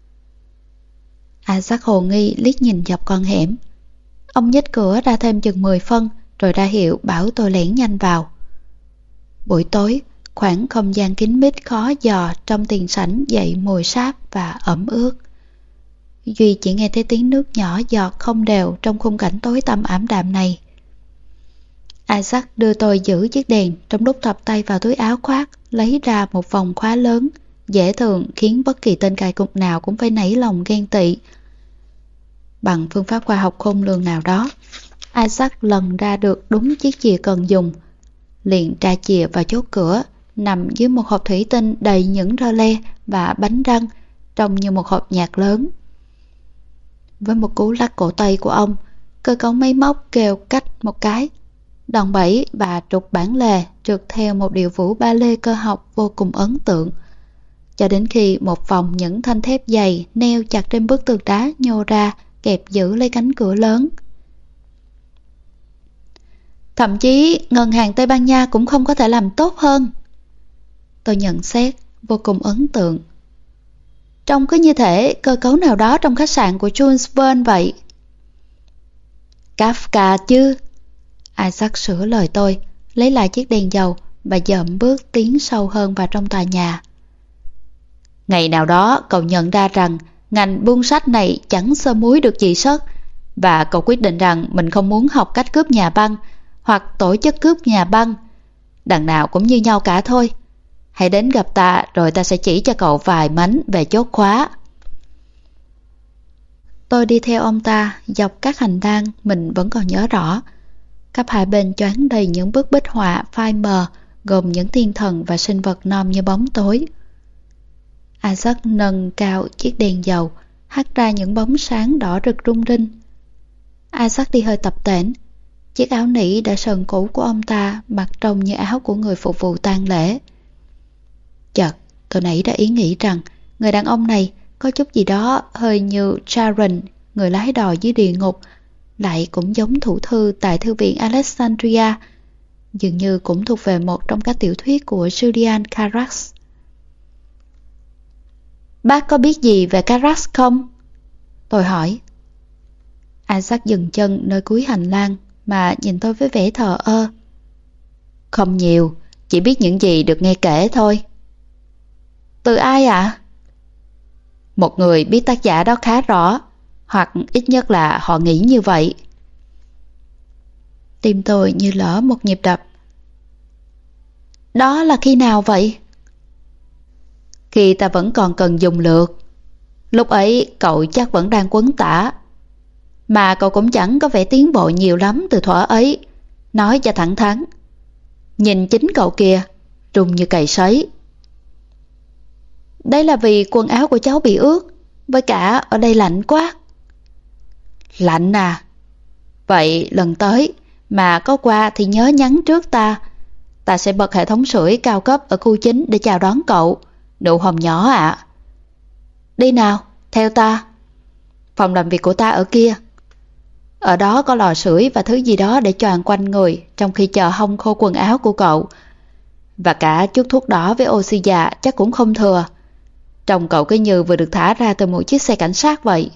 Isaac hồ nghi liếc nhìn dọc con hẻm. Ông nhích cửa ra thêm chừng mười phân rồi ra hiệu bảo tôi lẻn nhanh vào. Buổi tối, khoảng không gian kín mít khó dò trong tiền sảnh dậy mùi sáp và ẩm ướt. Duy chỉ nghe thấy tiếng nước nhỏ giọt không đều trong khung cảnh tối tăm ảm đạm này. Isaac đưa tôi giữ chiếc đèn trong lúc thọc tay vào túi áo khoác, lấy ra một vòng khóa lớn, dễ thường khiến bất kỳ tên cài cục nào cũng phải nảy lòng ghen tị. Bằng phương pháp khoa học khôn lường nào đó, Isaac lần ra được đúng chiếc chìa cần dùng, liền tra chìa vào chốt cửa, nằm dưới một hộp thủy tinh đầy những rơ le và bánh răng, trông như một hộp nhạc lớn. Với một cú lắc cổ tay của ông, cơ cấu máy móc kêu cách một cái. Đòn bẩy và trục bản lề trượt theo một điệu vũ ba lê cơ học vô cùng ấn tượng, cho đến khi một vòng những thanh thép dày neo chặt trên bức tường đá nhô ra kẹp giữ lấy cánh cửa lớn. Thậm chí ngân hàng Tây Ban Nha cũng không có thể làm tốt hơn, tôi nhận xét, vô cùng ấn tượng. Trông cứ như thể cơ cấu nào đó trong khách sạn của Jules Verne vậy. Kafka chứ. Isaac sửa lời tôi, lấy lại chiếc đèn dầu và dậm bước tiến sâu hơn vào trong tòa nhà. Ngày nào đó cậu nhận ra rằng ngành buôn sách này chẳng sơ muối được gì sất, và cậu quyết định rằng mình không muốn học cách cướp nhà băng hoặc tổ chức cướp nhà băng. Đằng nào cũng như nhau cả thôi. Hãy đến gặp ta rồi ta sẽ chỉ cho cậu vài mánh về chốt khóa. Tôi đi theo ông ta dọc các hành lang mình vẫn còn nhớ rõ. Khắp hai bên choáng đầy những bức bích họa phai mờ gồm những thiên thần và sinh vật nom như bóng tối. Isaac nâng cao chiếc đèn dầu, hắt ra những bóng sáng đỏ rực rung rinh. Isaac đi hơi tập tễnh. Chiếc áo nỉ đã sờn cũ của ông ta mặc trông như áo của người phục vụ tang lễ. Chợt tôi nảy ra ý nghĩ rằng người đàn ông này có chút gì đó hơi như Charon, người lái đò dưới địa ngục, lại cũng giống thủ thư tại thư viện Alexandria, dường như cũng thuộc về một trong các tiểu thuyết của Julian Carax. Bác có biết gì về Carax không? Tôi hỏi. Isaac dừng chân nơi cuối hành lang mà nhìn tôi với vẻ thờ ơ. Không nhiều, chỉ biết những gì được nghe kể thôi. Từ ai ạ? À? Một người biết tác giả đó khá rõ, hoặc ít nhất là họ nghĩ như vậy. Tim tôi như lỡ một nhịp đập. Đó là khi nào vậy? Khi ta vẫn còn cần dùng lược. Lúc ấy cậu chắc vẫn đang quấn tả. Mà cậu cũng chẳng có vẻ tiến bộ nhiều lắm từ thuở ấy. Nói cho thẳng thắn. Nhìn chính cậu kìa, rung như cày sấy. Đấy là vì quần áo của cháu bị ướt, với cả ở đây lạnh quá. Lạnh à? Vậy lần tới mà có qua thì nhớ nhắn trước ta. Ta sẽ bật hệ thống sưởi cao cấp ở khu chính để chào đón cậu. Nụ hồng nhỏ ạ. À. Đi nào, theo ta. Phòng làm việc của ta ở kia. Ở đó có lò sưởi và thứ gì đó để choàng quanh người trong khi chờ hong khô quần áo của cậu. Và cả chút thuốc đỏ với oxy già chắc cũng không thừa. Trông cậu cứ như vừa được thả ra từ một chiếc xe cảnh sát vậy.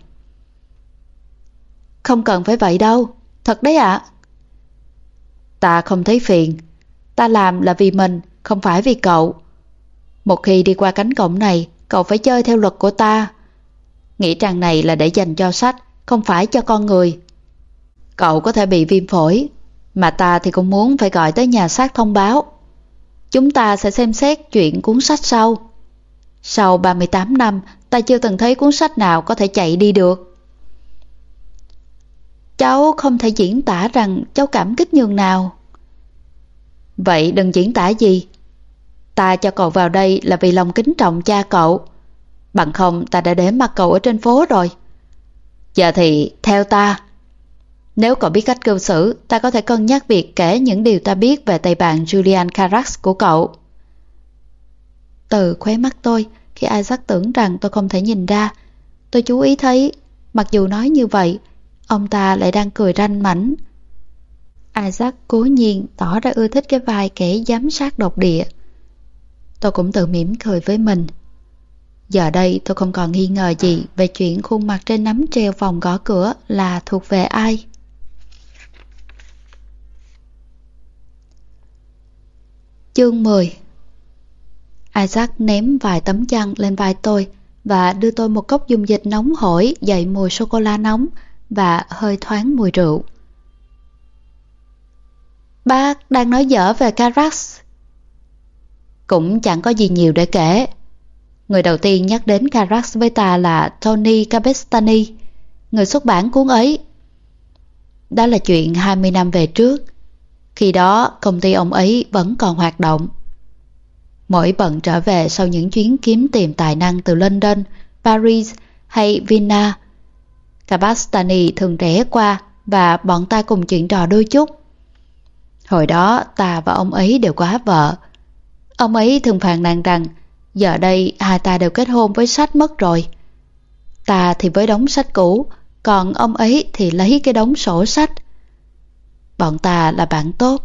Không cần phải vậy đâu, thật đấy ạ. À. Ta không thấy phiền. Ta làm là vì mình, không phải vì cậu. Một khi đi qua cánh cổng này, cậu phải chơi theo luật của ta. Nghĩa trang này là để dành cho sách, không phải cho con người. Cậu có thể bị viêm phổi, mà ta thì cũng muốn phải gọi tới nhà xác thông báo. Chúng ta sẽ xem xét chuyện cuốn sách sau. Sau ba mươi tám năm, ta chưa từng thấy cuốn sách nào có thể chạy đi được. Cháu không thể diễn tả rằng cháu cảm kích nhường nào. Vậy đừng diễn tả gì. Ta cho cậu vào đây là vì lòng kính trọng cha cậu. Bằng không ta đã để mặt cậu ở trên phố rồi. Giờ thì theo ta. Nếu cậu biết cách cư xử, ta có thể cân nhắc việc kể những điều ta biết về thầy bạn Julian Carax của cậu. Từ khóe mắt tôi, khi Isaac tưởng rằng tôi không thể nhìn ra, tôi chú ý thấy, mặc dù nói như vậy, ông ta lại đang cười ranh mãnh. Isaac cố nhiên tỏ ra ưa thích cái vai kẻ giám sát độc địa. Tôi cũng tự mỉm cười với mình. Giờ đây tôi không còn nghi ngờ gì về chuyện khuôn mặt trên nắm treo vòng gõ cửa là thuộc về ai. Chương mười. Isaac ném vài tấm chăn lên vai tôi và đưa tôi một cốc dung dịch nóng hổi dậy mùi sô-cô-la nóng và hơi thoáng mùi rượu. Bác đang nói dở về Carax. Cũng chẳng có gì nhiều để kể. Người đầu tiên nhắc đến Carax với ta là Tony Cabestany, người xuất bản cuốn ấy. Đó là chuyện hai mươi năm về trước. Khi đó công ty ông ấy vẫn còn hoạt động. Mỗi bận trở về sau những chuyến kiếm tìm tài năng từ London, Paris hay Vienna. Cabestany thường rẽ qua và bọn ta cùng chuyện trò đôi chút. Hồi đó ta và ông ấy đều quá vợ. Ông ấy thường phàn nàn rằng giờ đây hai ta đều kết hôn với sách mất rồi. Ta thì với đống sách cũ, còn ông ấy thì lấy cái đống sổ sách. Bọn ta là bạn tốt.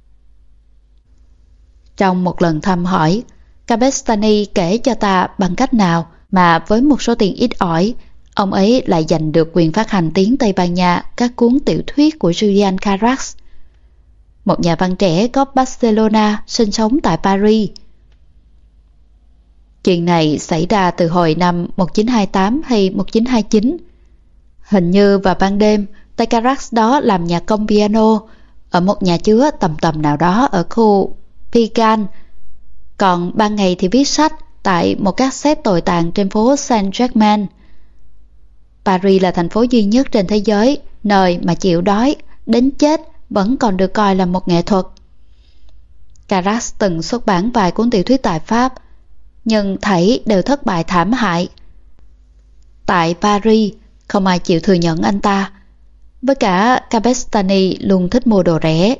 Trong một lần thăm hỏi, Cabestany kể cho ta bằng cách nào mà với một số tiền ít ỏi, ông ấy lại giành được quyền phát hành tiếng Tây Ban Nha các cuốn tiểu thuyết của Julian Carax, một nhà văn trẻ gốc Barcelona sinh sống tại Paris. Chuyện này xảy ra từ hồi năm một nghìn chín trăm hai mươi tám hay một nghìn chín trăm hai mươi chín. Hình như vào ban đêm, tay Carax đó làm nhạc công piano ở một nhà chứa tầm tầm nào đó ở khu Pigalle, còn ban ngày thì viết sách tại một các xếp tồi tàn trên phố Saint-Germain. Paris là thành phố duy nhất trên thế giới nơi mà chịu đói đến chết vẫn còn được coi là một nghệ thuật. Carax từng xuất bản vài cuốn tiểu thuyết tại Pháp, nhưng thảy đều thất bại thảm hại. Tại Paris, không ai chịu thừa nhận anh ta. Với cả Cabestany luôn thích mua đồ rẻ.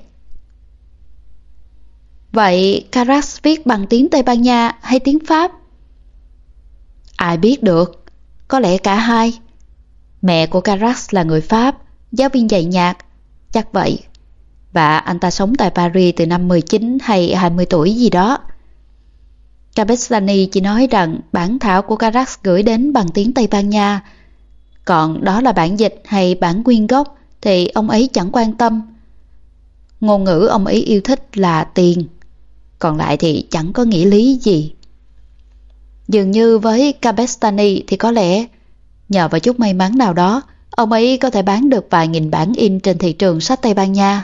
Vậy Carax viết bằng tiếng Tây Ban Nha hay tiếng Pháp? Ai biết được, có lẽ cả hai. Mẹ của Carax là người Pháp, giáo viên dạy nhạc, chắc vậy. Và anh ta sống tại Paris từ năm mười chín hay hai mươi tuổi gì đó. Cabestany chỉ nói rằng bản thảo của Carax gửi đến bằng tiếng Tây Ban Nha, còn đó là bản dịch hay bản nguyên gốc thì ông ấy chẳng quan tâm. Ngôn ngữ ông ấy yêu thích là tiền, còn lại thì chẳng có nghĩa lý gì. Dường như với Cabestany thì có lẽ nhờ vào chút may mắn nào đó, ông ấy có thể bán được vài nghìn bản in trên thị trường sách Tây Ban Nha.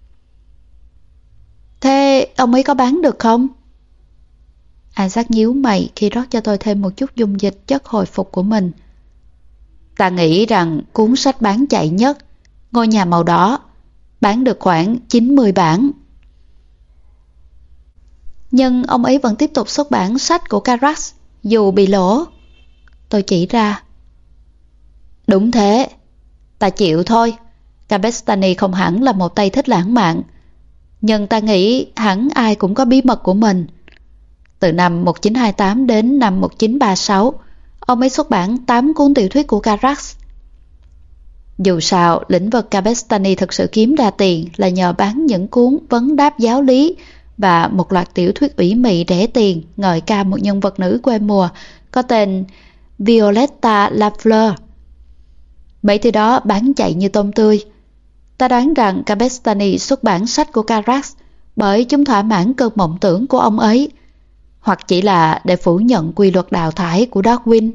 Thế ông ấy có bán được không? Isaac nhíu mày khi rót cho tôi thêm một chút dung dịch chất hồi phục của mình. Ta nghĩ rằng cuốn sách bán chạy nhất, Ngôi nhà màu đỏ, bán được khoảng chín mươi bản. Nhưng ông ấy vẫn tiếp tục xuất bản sách của Carax, dù bị lỗ. Tôi chỉ ra. Đúng thế, ta chịu thôi. Cabestany không hẳn là một tay thích lãng mạn, nhưng ta nghĩ hẳn ai cũng có bí mật của mình. Từ năm một nghìn chín trăm hai mươi tám đến năm một nghìn chín trăm ba mươi sáu, ông ấy xuất bản tám cuốn tiểu thuyết của Carax. Dù sao, lĩnh vực Cabestany thực sự kiếm ra tiền là nhờ bán những cuốn vấn đáp giáo lý và một loạt tiểu thuyết ủy mị rẻ tiền ngợi ca một nhân vật nữ quê mùa có tên Violetta Lafleur. Mấy thứ đó bán chạy như tôm tươi. Ta đoán rằng Cabestany xuất bản sách của Carax bởi chúng thỏa mãn cơn mộng tưởng của ông ấy, hoặc chỉ là để phủ nhận quy luật đào thải của Darwin.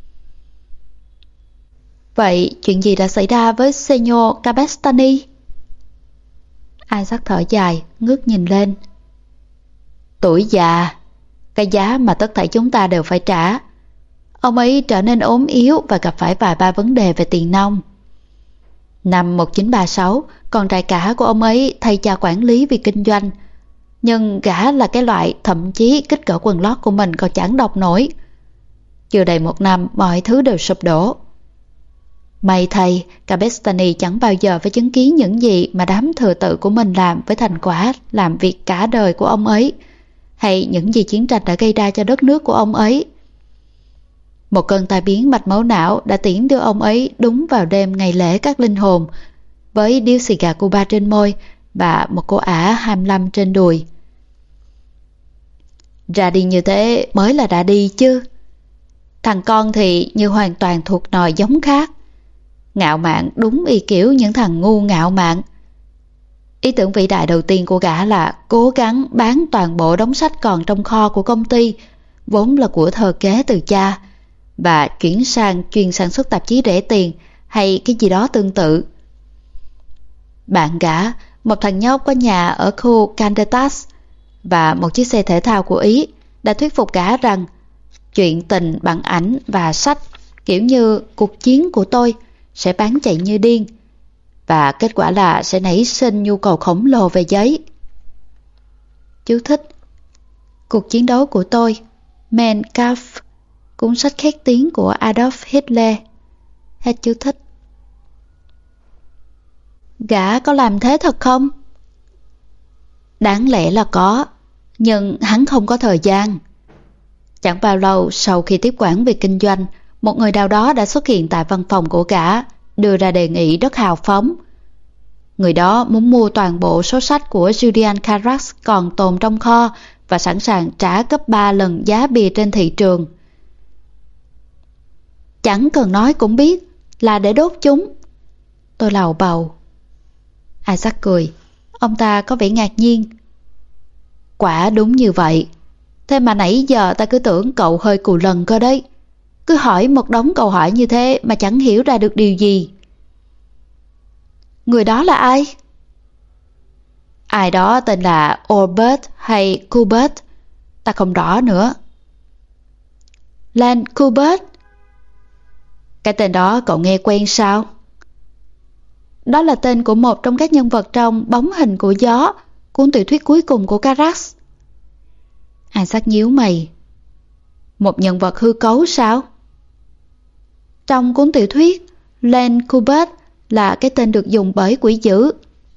Vậy chuyện gì đã xảy ra với Senor Cabestany? Isaac thở dài, ngước nhìn lên. Tuổi già, cái giá mà tất thảy chúng ta đều phải trả. Ông ấy trở nên ốm yếu và gặp phải vài ba vấn đề về tiền nong. Năm một nghìn chín trăm ba mươi sáu, con trai cả của ông ấy thay cha quản lý vì kinh doanh, nhưng gã là cái loại thậm chí kích cỡ quần lót của mình còn chẳng đọc nổi. Chưa đầy một năm, mọi thứ đều sụp đổ. May thay, Cabestany chẳng bao giờ phải chứng kiến những gì mà đám thừa tự của mình làm với thành quả làm việc cả đời của ông ấy, hay những gì chiến tranh đã gây ra cho đất nước của ông ấy. Một cơn tai biến mạch máu não đã tiễn đưa ông ấy đúng vào đêm ngày lễ các linh hồn, với điếu xì gà Cuba trên môi và một cô ả hai mươi lăm trên đùi. Ra đi như thế mới là đã đi chứ. Thằng con thì như hoàn toàn thuộc nòi giống khác. Ngạo mạn đúng y kiểu những thằng ngu ngạo mạn. Ý tưởng vĩ đại đầu tiên của gã là cố gắng bán toàn bộ đống sách còn trong kho của công ty, vốn là của thờ kế từ cha, và chuyển sang chuyên sản xuất tạp chí rẻ tiền hay cái gì đó tương tự. Bạn gã, một thằng nhóc có nhà ở khu Candetas và một chiếc xe thể thao của Ý, đã thuyết phục gã rằng chuyện tình bằng ảnh và sách kiểu như cuộc chiến của tôi sẽ bán chạy như điên, và kết quả là sẽ nảy sinh nhu cầu khổng lồ về giấy. Chú thích: cuộc chiến đấu của tôi, Mein Kampf, cuốn sách khét tiếng của Adolf Hitler. Hết chú thích. Gã có làm thế thật không? Đáng lẽ là có, nhưng hắn không có thời gian. Chẳng bao lâu sau khi tiếp quản việc kinh doanh, một người nào đó đã xuất hiện tại văn phòng của gã, đưa ra đề nghị rất hào phóng. Người đó muốn mua toàn bộ số sách của Julian Carax còn tồn trong kho và sẵn sàng trả gấp ba lần giá bìa trên thị trường. Chẳng cần nói cũng biết là để đốt chúng. Tôi lầu bầu. Isaac cười. Ông ta có vẻ ngạc nhiên. Quả đúng như vậy. Thế mà nãy giờ ta cứ tưởng cậu hơi cù lần cơ đấy. Cứ hỏi một đống câu hỏi như thế mà chẳng hiểu ra được điều gì. Người đó là ai? Ai đó tên là Albert hay Kubert, ta không rõ nữa. Len Kubert? Cái tên đó cậu nghe quen sao? Đó là tên của một trong các nhân vật trong Bóng hình của gió, cuốn tiểu thuyết cuối cùng của Carax. Isaac nhíu mày. Một nhân vật hư cấu sao? Trong cuốn tiểu thuyết, Len Kubert là cái tên được dùng bởi quỷ dữ.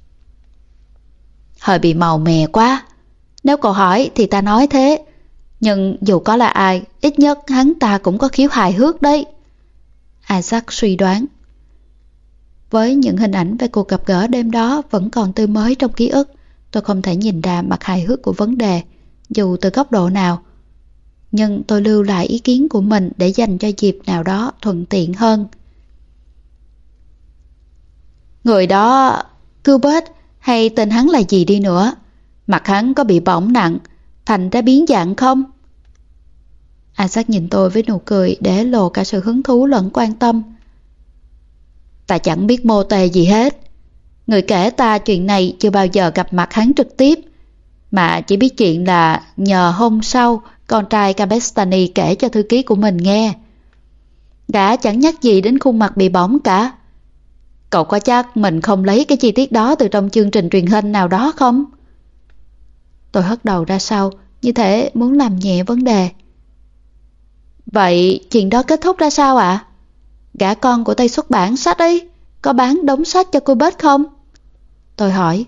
Hơi bị màu mè quá. Nếu cậu hỏi thì ta nói thế. Nhưng dù có là ai, ít nhất hắn ta cũng có khiếu hài hước đấy. Isaac suy đoán. Với những hình ảnh về cuộc gặp gỡ đêm đó vẫn còn tươi mới trong ký ức, tôi không thể nhìn ra mặt hài hước của vấn đề, dù từ góc độ nào. Nhưng tôi lưu lại ý kiến của mình để dành cho dịp nào đó thuận tiện hơn. Người đó, Kubert hay tên hắn là gì đi nữa, mặt hắn có bị bỏng nặng, thành ra biến dạng không? Isaac nhìn tôi với nụ cười để lộ cả sự hứng thú lẫn quan tâm. Ta chẳng biết mô tê gì hết. Người kể ta chuyện này chưa bao giờ gặp mặt hắn trực tiếp, mà chỉ biết chuyện là nhờ hôm sau con trai Cabestany kể cho thư ký của mình nghe. Gã chẳng nhắc gì đến khuôn mặt bị bỏng cả. Cậu có chắc mình không lấy cái chi tiết đó từ trong chương trình truyền hình nào đó không? Tôi hất đầu ra sau, như thể muốn làm nhẹ vấn đề. Vậy chuyện đó kết thúc ra sao ạ? À? Gã con của tay xuất bản sách ấy có bán đống sách cho cô Bết không? Tôi hỏi.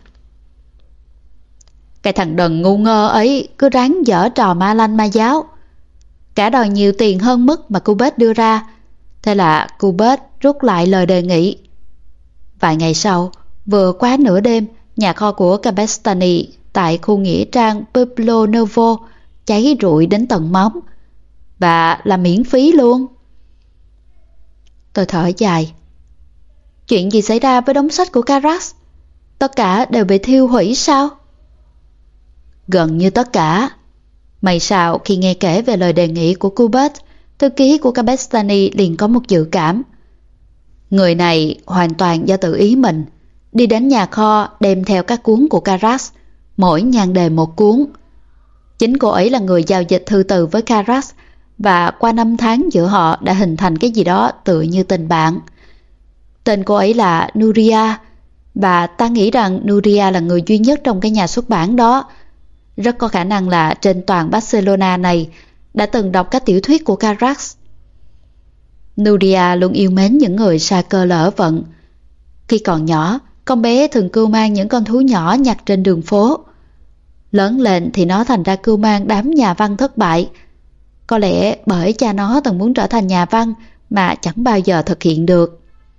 Cái thằng đần ngu ngơ ấy cứ ráng dở trò ma lanh ma giáo. Cả đòi nhiều tiền hơn mức mà cô Bết đưa ra. Thế là cô Bết rút lại lời đề nghị. Vài ngày sau, vừa quá nửa đêm, nhà kho của Cabestany tại khu nghĩa trang Pueblo Nuevo cháy rụi đến tận móng. Và là miễn phí luôn. Tôi thở dài. Chuyện gì xảy ra với đống sách của Carax? Tất cả đều bị thiêu hủy sao? Gần như tất cả. May sao khi nghe kể về lời đề nghị của Kubert, thư ký của Cabestany liền có một dự cảm. Người này hoàn toàn do tự ý mình, đi đến nhà kho đem theo các cuốn của Carax, mỗi nhan đề một cuốn. Chính cô ấy là người giao dịch thư từ với Carax, và qua năm tháng giữa họ đã hình thành cái gì đó tựa như tình bạn. Tên cô ấy là Nuria, và ta nghĩ rằng Nuria là người duy nhất trong cái nhà xuất bản đó. Rất có khả năng là trên toàn Barcelona này đã từng đọc các tiểu thuyết của Carax. Nuria luôn yêu mến những người sa cơ lỡ vận. Khi còn nhỏ, con bé thường cưu mang những con thú nhỏ nhặt trên đường phố. Lớn lên thì nó thành ra cưu mang đám nhà văn thất bại. Có lẽ bởi cha nó từng muốn trở thành nhà văn mà chẳng bao giờ thực hiện được.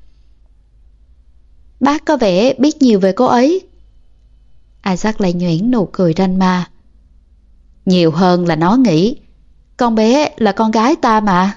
Bác có vẻ biết nhiều về cô ấy. Isaac lại nhuyễn nụ cười ranh ma. Nhiều hơn là nó nghĩ. Con bé là con gái ta mà.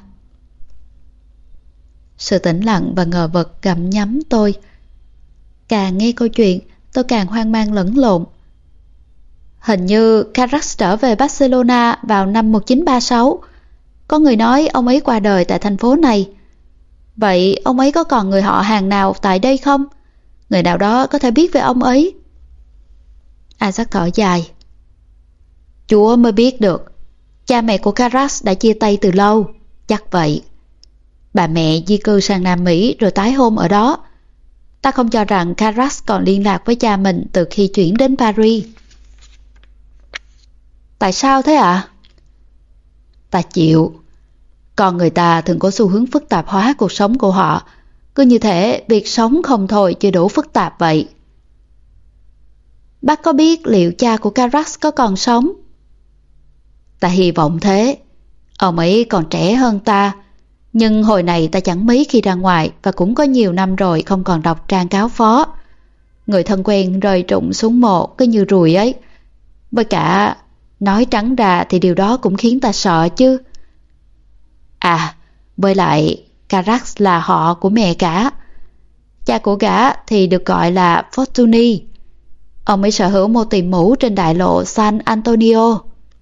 Sự tĩnh lặng và ngờ vực gặm nhấm tôi. Càng nghe câu chuyện, tôi càng hoang mang lẫn lộn. Hình như Carax trở về Barcelona vào năm một nghìn chín trăm ba mươi sáu. Có người nói ông ấy qua đời tại thành phố này. Vậy ông ấy có còn người họ hàng nào tại đây không? Người nào đó có thể biết về ông ấy. Isaac thở dài. Chúa mới biết được. Cha mẹ của Carax đã chia tay từ lâu. Chắc vậy. Bà mẹ di cư sang Nam Mỹ rồi tái hôn ở đó. Ta không cho rằng Carax còn liên lạc với cha mình từ khi chuyển đến Paris. Tại sao thế ạ? À? Ta chịu. Con người ta thường có xu hướng phức tạp hóa cuộc sống của họ. Cứ như thể việc sống không thôi chưa đủ phức tạp vậy. Bác có biết liệu cha của Carax có còn sống? Ta hy vọng thế. Ông ấy còn trẻ hơn ta. Nhưng hồi này ta chẳng mấy khi ra ngoài, và cũng có nhiều năm rồi không còn đọc trang cáo phó. Người thân quen rơi rụng xuống mộ cứ như ruồi ấy. Với cả, nói trắng ra thì điều đó cũng khiến ta sợ chứ. À, với lại Carax là họ của mẹ cả. Cha của gã thì được gọi là Fortuny. Ông ấy sở hữu một tiệm mũ trên đại lộ San Antonio.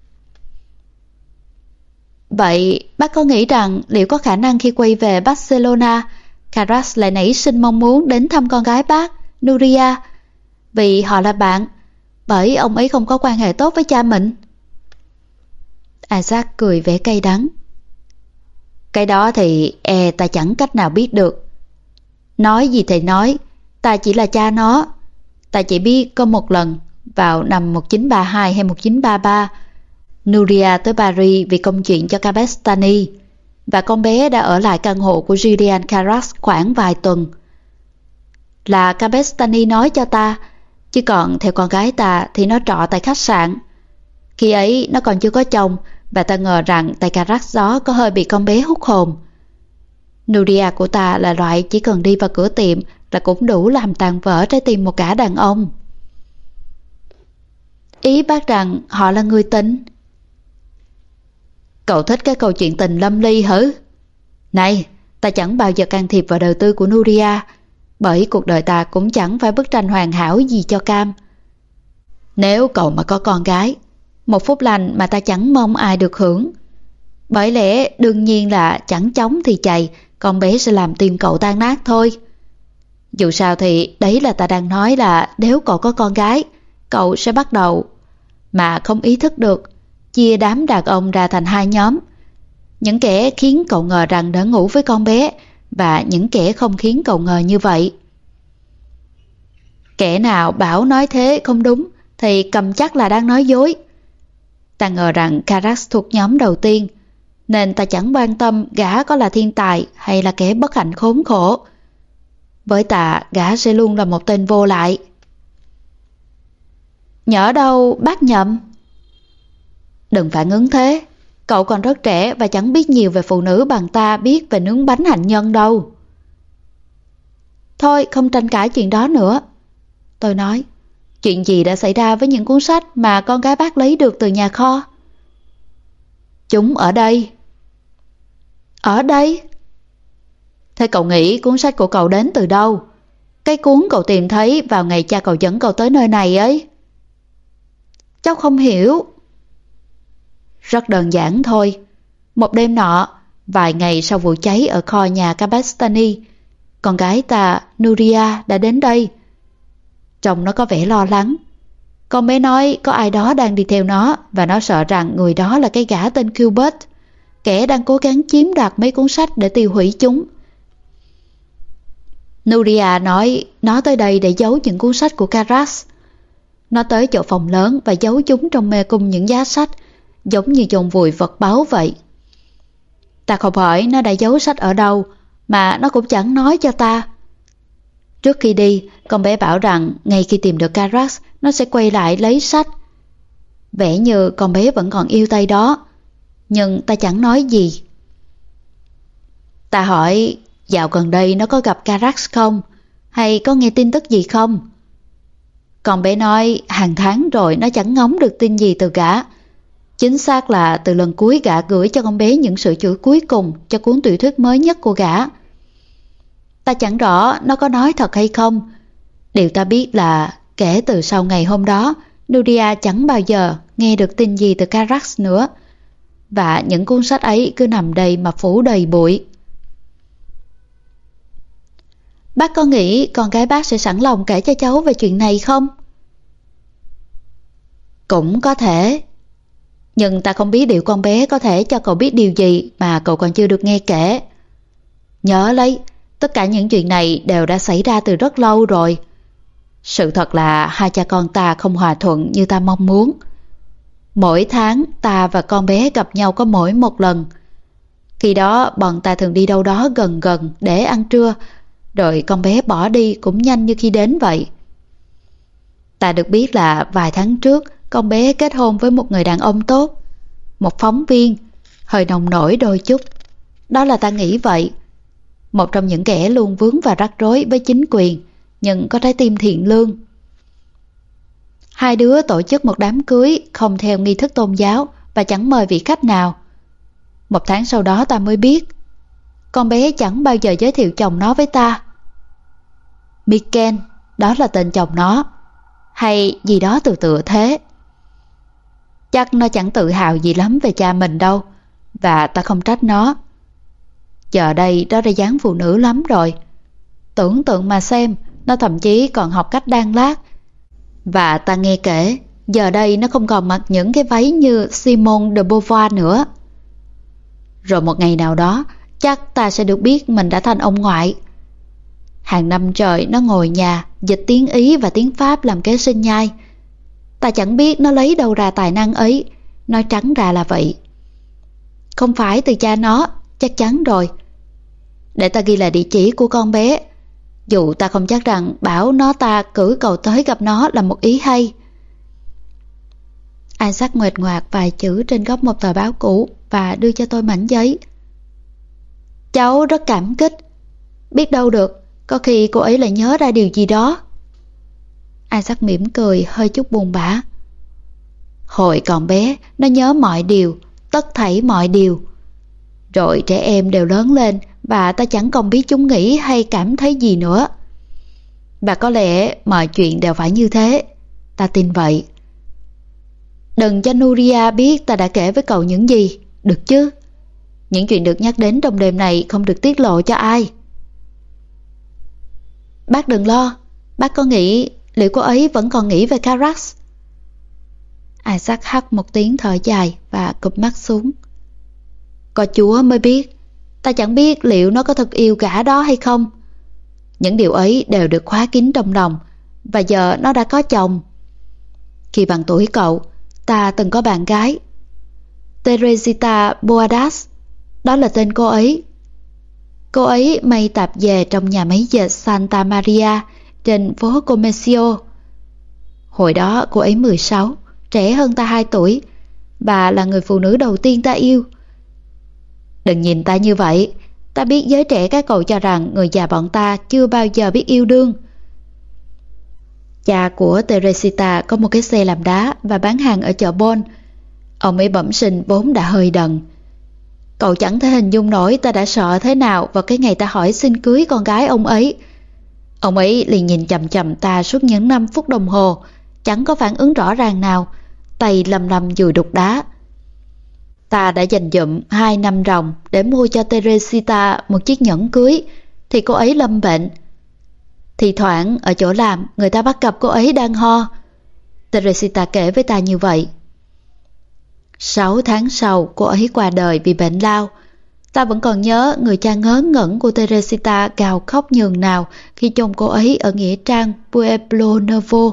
Vậy bác có nghĩ rằng liệu có khả năng khi quay về Barcelona, Carax lại nảy sinh mong muốn đến thăm con gái bác, Nuria, vì họ là bạn, bởi ông ấy không có quan hệ tốt với cha mình? Isaac cười vẻ cay đắng. Cái đó thì e ta chẳng cách nào biết được. Nói gì thì nói, ta chỉ là cha nó. Ta chỉ biết có một lần, vào năm một nghìn chín trăm ba mươi hai hay một nghìn chín trăm ba mươi ba, Nuria tới Paris vì công chuyện cho Cabestany, và con bé đã ở lại căn hộ của Julian Carax khoảng vài tuần. Là Cabestany nói cho ta, chứ còn theo con gái ta thì nó trọ tại khách sạn. Khi ấy nó còn chưa có chồng, và ta ngờ rằng tay Carax đó có hơi bị con bé hút hồn. Nuria của ta là loại chỉ cần đi vào cửa tiệm là cũng đủ làm tàn vỡ trái tim một gã đàn ông. Ý bác rằng họ là người tình? Cậu thích cái câu chuyện tình lâm ly hử? Này, ta chẳng bao giờ can thiệp vào đời tư của Nuria, bởi cuộc đời ta cũng chẳng phải bức tranh hoàn hảo gì cho cam. Nếu cậu mà có con gái, một phút lành mà ta chẳng mong ai được hưởng. Bởi lẽ đương nhiên là chẳng chóng thì chày, con bé sẽ làm tim cậu tan nát thôi. Dù sao thì đấy là ta đang nói là nếu cậu có con gái, cậu sẽ bắt đầu, mà không ý thức được, chia đám đàn ông ra thành hai nhóm. Những kẻ khiến cậu ngờ rằng đã ngủ với con bé, và những kẻ không khiến cậu ngờ như vậy. Kẻ nào bảo nói thế không đúng thì cầm chắc là đang nói dối. Ta ngờ rằng Carax thuộc nhóm đầu tiên, nên ta chẳng quan tâm gã có là thiên tài hay là kẻ bất hạnh khốn khổ. Với ta, gã sẽ luôn là một tên vô lại. Nhỡ đâu bác nhầm. Đừng phản ứng thế. Cậu còn rất trẻ và chẳng biết nhiều về phụ nữ bằng ta biết về nướng bánh hạnh nhân đâu. Thôi không tranh cãi chuyện đó nữa. Tôi nói, chuyện gì đã xảy ra với những cuốn sách mà con gái bác lấy được từ nhà kho? Chúng ở đây. Ở đây? Thế cậu nghĩ cuốn sách của cậu đến từ đâu? Cái cuốn cậu tìm thấy vào ngày cha cậu dẫn cậu tới nơi này ấy. Cháu không hiểu. Rất đơn giản thôi. Một đêm nọ, vài ngày sau vụ cháy ở kho nhà Cabestany, con gái ta, Nuria, đã đến đây. Trông nó có vẻ lo lắng. Con bé nói có ai đó đang đi theo nó, và nó sợ rằng người đó là cái gã tên Gilbert, kẻ đang cố gắng chiếm đoạt mấy cuốn sách để tiêu hủy chúng. Nuria nói nó tới đây để giấu những cuốn sách của Carax. Nó tới chỗ phòng lớn và giấu chúng trong mê cung những giá sách, giống như chôn vùi vật báu vậy. Ta không hỏi nó đã giấu sách ở đâu, mà nó cũng chẳng nói cho ta. Trước khi đi, con bé bảo rằng ngay khi tìm được Carax, nó sẽ quay lại lấy sách. Vẻ như con bé vẫn còn yêu tay đó, nhưng ta chẳng nói gì. Ta hỏi dạo gần đây nó có gặp Carax không, hay có nghe tin tức gì không? Con bé nói hàng tháng rồi nó chẳng ngóng được tin gì từ gã. Chính xác là từ lần cuối gã gửi cho con bé những sửa chữa cuối cùng cho cuốn tiểu thuyết mới nhất của gã. Ta chẳng rõ nó có nói thật hay không. Điều ta biết là kể từ sau ngày hôm đó, Nuria chẳng bao giờ nghe được tin gì từ Carax nữa. Và những cuốn sách ấy cứ nằm đây mà phủ đầy bụi. Bác có nghĩ con gái bác sẽ sẵn lòng kể cho cháu về chuyện này không? Cũng có thể. Nhưng ta không biết điều con bé có thể cho cậu biết điều gì mà cậu còn chưa được nghe kể. Nhớ lấy, tất cả những chuyện này đều đã xảy ra từ rất lâu rồi. Sự thật là hai cha con ta không hòa thuận như ta mong muốn. Mỗi tháng ta và con bé gặp nhau có mỗi một lần. Khi đó bọn ta thường đi đâu đó gần gần để ăn trưa, rồi con bé bỏ đi cũng nhanh như khi đến vậy. Ta được biết là vài tháng trước con bé kết hôn với một người đàn ông tốt, một phóng viên, hơi nồng nổi đôi chút. Đó là ta nghĩ vậy. Một trong những kẻ luôn vướng và rắc rối với chính quyền, nhưng có trái tim thiện lương. Hai đứa tổ chức một đám cưới không theo nghi thức tôn giáo và chẳng mời vị khách nào. Một tháng sau đó ta mới biết, con bé chẳng bao giờ giới thiệu chồng nó với ta. Miken, đó là tên chồng nó, hay gì đó từ tựa thế. Chắc nó chẳng tự hào gì lắm về cha mình đâu, và ta không trách nó. Giờ đây đó ra dáng phụ nữ lắm rồi. Tưởng tượng mà xem, nó thậm chí còn học cách đan lát. Và ta nghe kể, giờ đây nó không còn mặc những cái váy như Simone de Beauvoir nữa. Rồi một ngày nào đó, chắc ta sẽ được biết mình đã thành ông ngoại. Hàng năm trời nó ngồi nhà, dịch tiếng Ý và tiếng Pháp làm kế sinh nhai. Ta chẳng biết nó lấy đâu ra tài năng ấy, nói trắng ra là vậy. Không phải từ cha nó, chắc chắn rồi. Để ta ghi lại địa chỉ của con bé, dù ta không chắc rằng bảo nó ta cử cậu tới gặp nó là một ý hay. Isaac nguệch ngoạc vài chữ trên góc một tờ báo cũ và đưa cho tôi mảnh giấy. Cháu rất cảm kích. Biết đâu được, có khi cô ấy lại nhớ ra điều gì đó. Isaac mỉm cười hơi chút buồn bã. Hồi còn bé, nó nhớ mọi điều, tất thảy mọi điều. Rồi trẻ em đều lớn lên và ta chẳng còn biết chúng nghĩ hay cảm thấy gì nữa. Và có lẽ mọi chuyện đều phải như thế. Ta tin vậy. Đừng cho Nuria biết ta đã kể với cậu những gì, được chứ? Những chuyện được nhắc đến trong đêm này không được tiết lộ cho ai. Bác đừng lo. Bác có nghĩ liệu cô ấy vẫn còn nghĩ về Carax? Isaac hắt một tiếng thở dài và cụp mắt xuống. Có Chúa mới biết. Ta chẳng biết liệu nó có thật yêu gã đó hay không. Những điều ấy đều được khóa kín trong lòng. Và giờ nó đã có chồng. Khi bằng tuổi cậu, ta từng có bạn gái, Teresita Boadas. Đó là tên cô ấy. Cô ấy may tạp dề trong nhà máy dệt Santa Maria trên phố Commercio. Hồi đó cô ấy mười sáu, trẻ hơn ta hai tuổi, và là người phụ nữ đầu tiên ta yêu. Đừng nhìn ta như vậy. Ta biết giới trẻ các cậu cho rằng người già bọn ta chưa bao giờ biết yêu đương. Cha của Teresita có một cái xe làm đá và bán hàng ở chợ Bon. Ông ấy bẩm sinh vốn đã hơi đần. Cậu chẳng thể hình dung nổi ta đã sợ thế nào vào cái ngày ta hỏi xin cưới con gái ông ấy. Ông ấy liền nhìn chằm chằm ta suốt những năm phút đồng hồ, chẳng có phản ứng rõ ràng nào, tay lầm lầm dùi đục đá. Ta đã dành dụm hai năm ròng để mua cho Teresita một chiếc nhẫn cưới, thì cô ấy lâm bệnh. Thì thoảng ở chỗ làm người ta bắt gặp cô ấy đang ho. Teresita kể với ta như vậy. Sáu tháng sau cô ấy qua đời vì bệnh lao. Ta vẫn còn nhớ người cha ngớ ngẩn của Teresita gào khóc nhường nào khi chôn cô ấy ở nghĩa trang Pueblo Nuevo.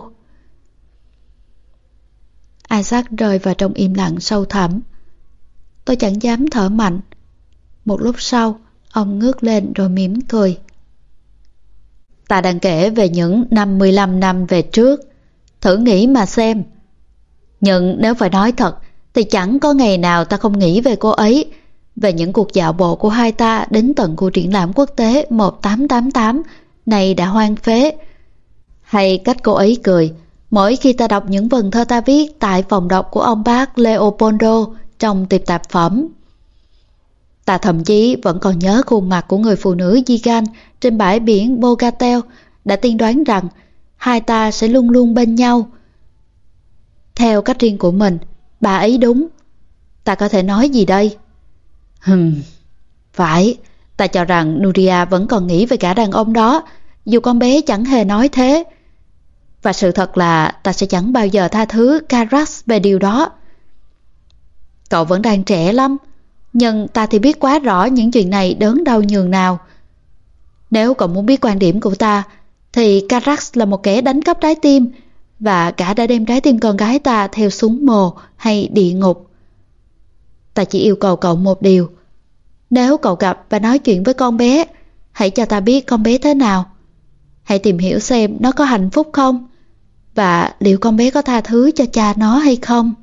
Isaac rơi vào trong im lặng sâu thẳm. Tôi chẳng dám thở mạnh. Một lúc sau, ông ngước lên rồi mỉm cười. Ta đang kể về những năm mười lăm năm về trước. Thử nghĩ mà xem. Nhưng nếu phải nói thật, thì chẳng có ngày nào ta không nghĩ về cô ấy, về những cuộc dạo bộ của hai ta đến tận cuộc triển lãm quốc tế một tám tám tám này đã hoang phế. Hay cách cô ấy cười mỗi khi ta đọc những vần thơ ta viết tại phòng đọc của ông bác Leopoldo trong tiệm tạp phẩm. Ta thậm chí vẫn còn nhớ khuôn mặt của người phụ nữ Gigan trên bãi biển Bogatel đã tiên đoán rằng hai ta sẽ luôn luôn bên nhau. Theo cách riêng của mình, bà ấy đúng. Ta có thể nói gì đây? Hừm, phải, ta cho rằng Nuria vẫn còn nghĩ về cả đàn ông đó, dù con bé chẳng hề nói thế. Và sự thật là ta sẽ chẳng bao giờ tha thứ Carax về điều đó. Cậu vẫn đang trẻ lắm, nhưng ta thì biết quá rõ những chuyện này đớn đau nhường nào. Nếu cậu muốn biết quan điểm của ta, thì Carax là một kẻ đánh cắp trái tim, và cả đã đem trái tim con gái ta theo súng mồ hay địa ngục. Ta chỉ yêu cầu cậu một điều. Nếu cậu gặp và nói chuyện với con bé, hãy cho ta biết con bé thế nào. Hãy tìm hiểu xem nó có hạnh phúc không, và liệu con bé có tha thứ cho cha nó hay không.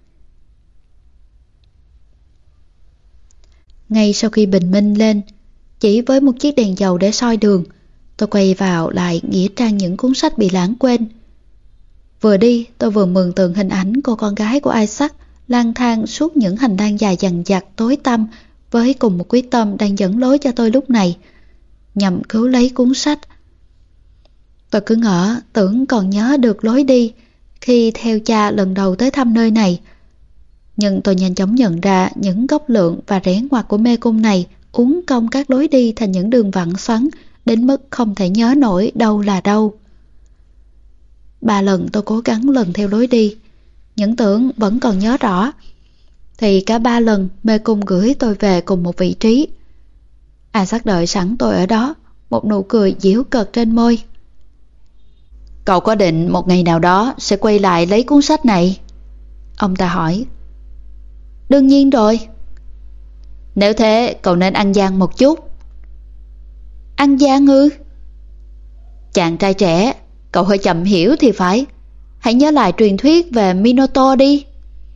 Ngay sau khi bình minh lên, chỉ với một chiếc đèn dầu để soi đường, tôi quay vào lại nghĩa trang những cuốn sách bị lãng quên. Vừa đi, tôi vừa mường tượng hình ảnh cô con gái của Isaac lang thang suốt những hành lang dài dằng dặc tối tăm với cùng một quyết tâm đang dẫn lối cho tôi lúc này, nhằm cứu lấy cuốn sách. Tôi cứ ngỡ tưởng còn nhớ được lối đi khi theo cha lần đầu tới thăm nơi này. Nhưng tôi nhanh chóng nhận ra những góc lượng và rẽ ngoặt của mê cung này uốn cong các lối đi thành những đường vặn xoắn đến mức không thể nhớ nổi đâu là đâu. Ba lần tôi cố gắng lần theo lối đi, những tưởng vẫn còn nhớ rõ, thì cả ba lần mê cung gửi tôi về cùng một vị trí. Isaac đợi sẵn tôi ở đó, một nụ cười giễu cợt trên môi. Cậu có định một ngày nào đó sẽ quay lại lấy cuốn sách này? Ông ta hỏi. Đương nhiên rồi. Nếu thế cậu nên ăn gian một chút. Ăn gian ư? Chàng trai trẻ, cậu hơi chậm hiểu thì phải. Hãy nhớ lại truyền thuyết về Minotaur đi.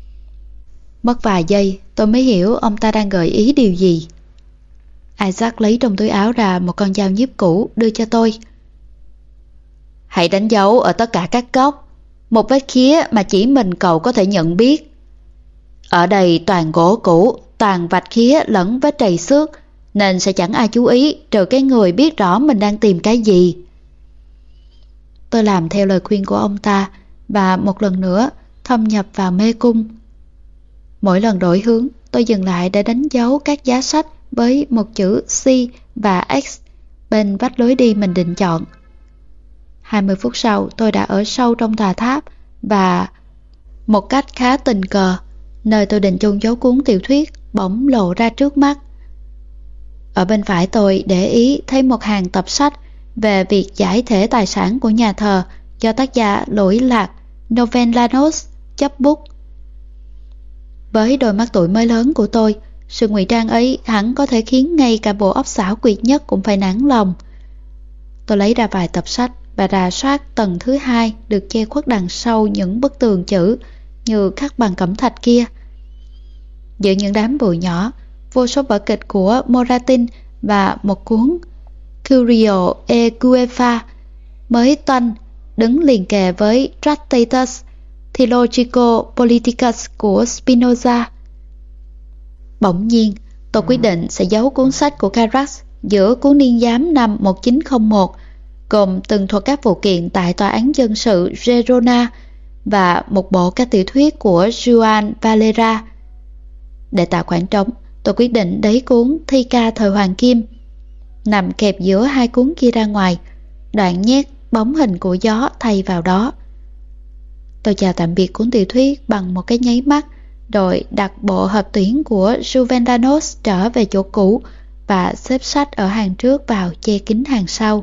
Mất vài giây tôi mới hiểu ông ta đang gợi ý điều gì. Isaac lấy trong túi áo ra một con dao nhíp cũ đưa cho tôi. Hãy đánh dấu ở tất cả các góc một vết khía mà chỉ mình cậu có thể nhận biết. Ở đây toàn gỗ cũ, toàn vạch khía lẫn vết trầy xước, nên sẽ chẳng ai chú ý trừ cái người biết rõ mình đang tìm cái gì. Tôi làm theo lời khuyên của ông ta và một lần nữa thâm nhập vào mê cung. Mỗi lần đổi hướng, tôi dừng lại để đánh dấu các giá sách với một chữ C và X bên vách lối đi mình định chọn. hai mươi phút sau, tôi đã ở sâu trong tòa tháp và một cách khá tình cờ, nơi tôi định chôn giấu cuốn tiểu thuyết bỗng lộ ra trước mắt. Ở bên phải tôi để ý thấy một hàng tập sách về việc giải thể tài sản của nhà thờ do tác giả lỗi lạc Novellanos chấp bút. Với đôi mắt tuổi mới lớn của tôi, sự ngụy trang ấy hẳn có thể khiến ngay cả bộ óc xảo quyệt nhất cũng phải nản lòng. Tôi lấy ra vài tập sách và rà soát tầng thứ hai được che khuất đằng sau những bức tường chữ như khắc bằng cẩm thạch kia. Giữa những đám bụi nhỏ, vô số vở kịch của Moratin và một cuốn Curio e Gueva mới toanh đứng liền kề với Tractatus Theologico-Politicus của Spinoza. Bỗng nhiên, tôi quyết định sẽ giấu cuốn sách của Carax giữa cuốn niên giám năm một nghìn chín trăm lẻ một, gồm tường thuật các vụ kiện tại tòa án dân sự Gerona và một bộ các tiểu thuyết của Juan Valera. Để tạo khoảng trống, tôi quyết định đẩy cuốn Thi ca thời Hoàng Kim nằm kẹp giữa hai cuốn kia ra ngoài, đoạn nhét bóng hình của gió thay vào đó. Tôi chào tạm biệt cuốn tiểu thuyết bằng một cái nháy mắt, rồi đặt bộ hợp tuyển của Juvenalos trở về chỗ cũ và xếp sách ở hàng trước vào che kín hàng sau.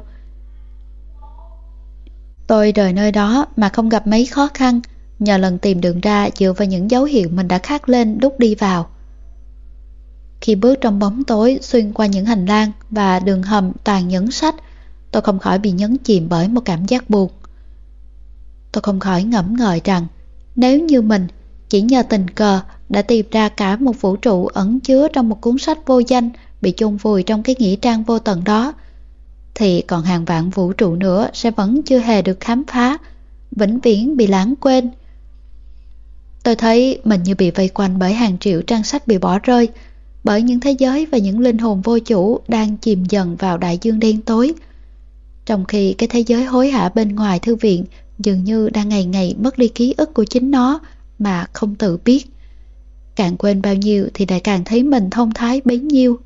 Tôi rời nơi đó mà không gặp mấy khó khăn, nhờ lần tìm đường ra dựa vào những dấu hiệu mình đã khắc lên lúc đi vào. Khi bước trong bóng tối xuyên qua những hành lang và đường hầm toàn những sách, tôi không khỏi bị nhấn chìm bởi một cảm giác buồn. Tôi không khỏi ngẫm ngợi rằng nếu như mình chỉ nhờ tình cờ đã tìm ra cả một vũ trụ ẩn chứa trong một cuốn sách vô danh bị chôn vùi trong cái nghĩa trang vô tận đó, thì còn hàng vạn vũ trụ nữa sẽ vẫn chưa hề được khám phá, vĩnh viễn bị lãng quên. Tôi thấy mình như bị vây quanh bởi hàng triệu trang sách bị bỏ rơi, bởi những thế giới và những linh hồn vô chủ đang chìm dần vào đại dương đen tối, trong khi cái thế giới hối hả bên ngoài thư viện dường như đang ngày ngày mất đi ký ức của chính nó mà không tự biết. Càng quên bao nhiêu thì lại càng thấy mình thông thái bấy nhiêu.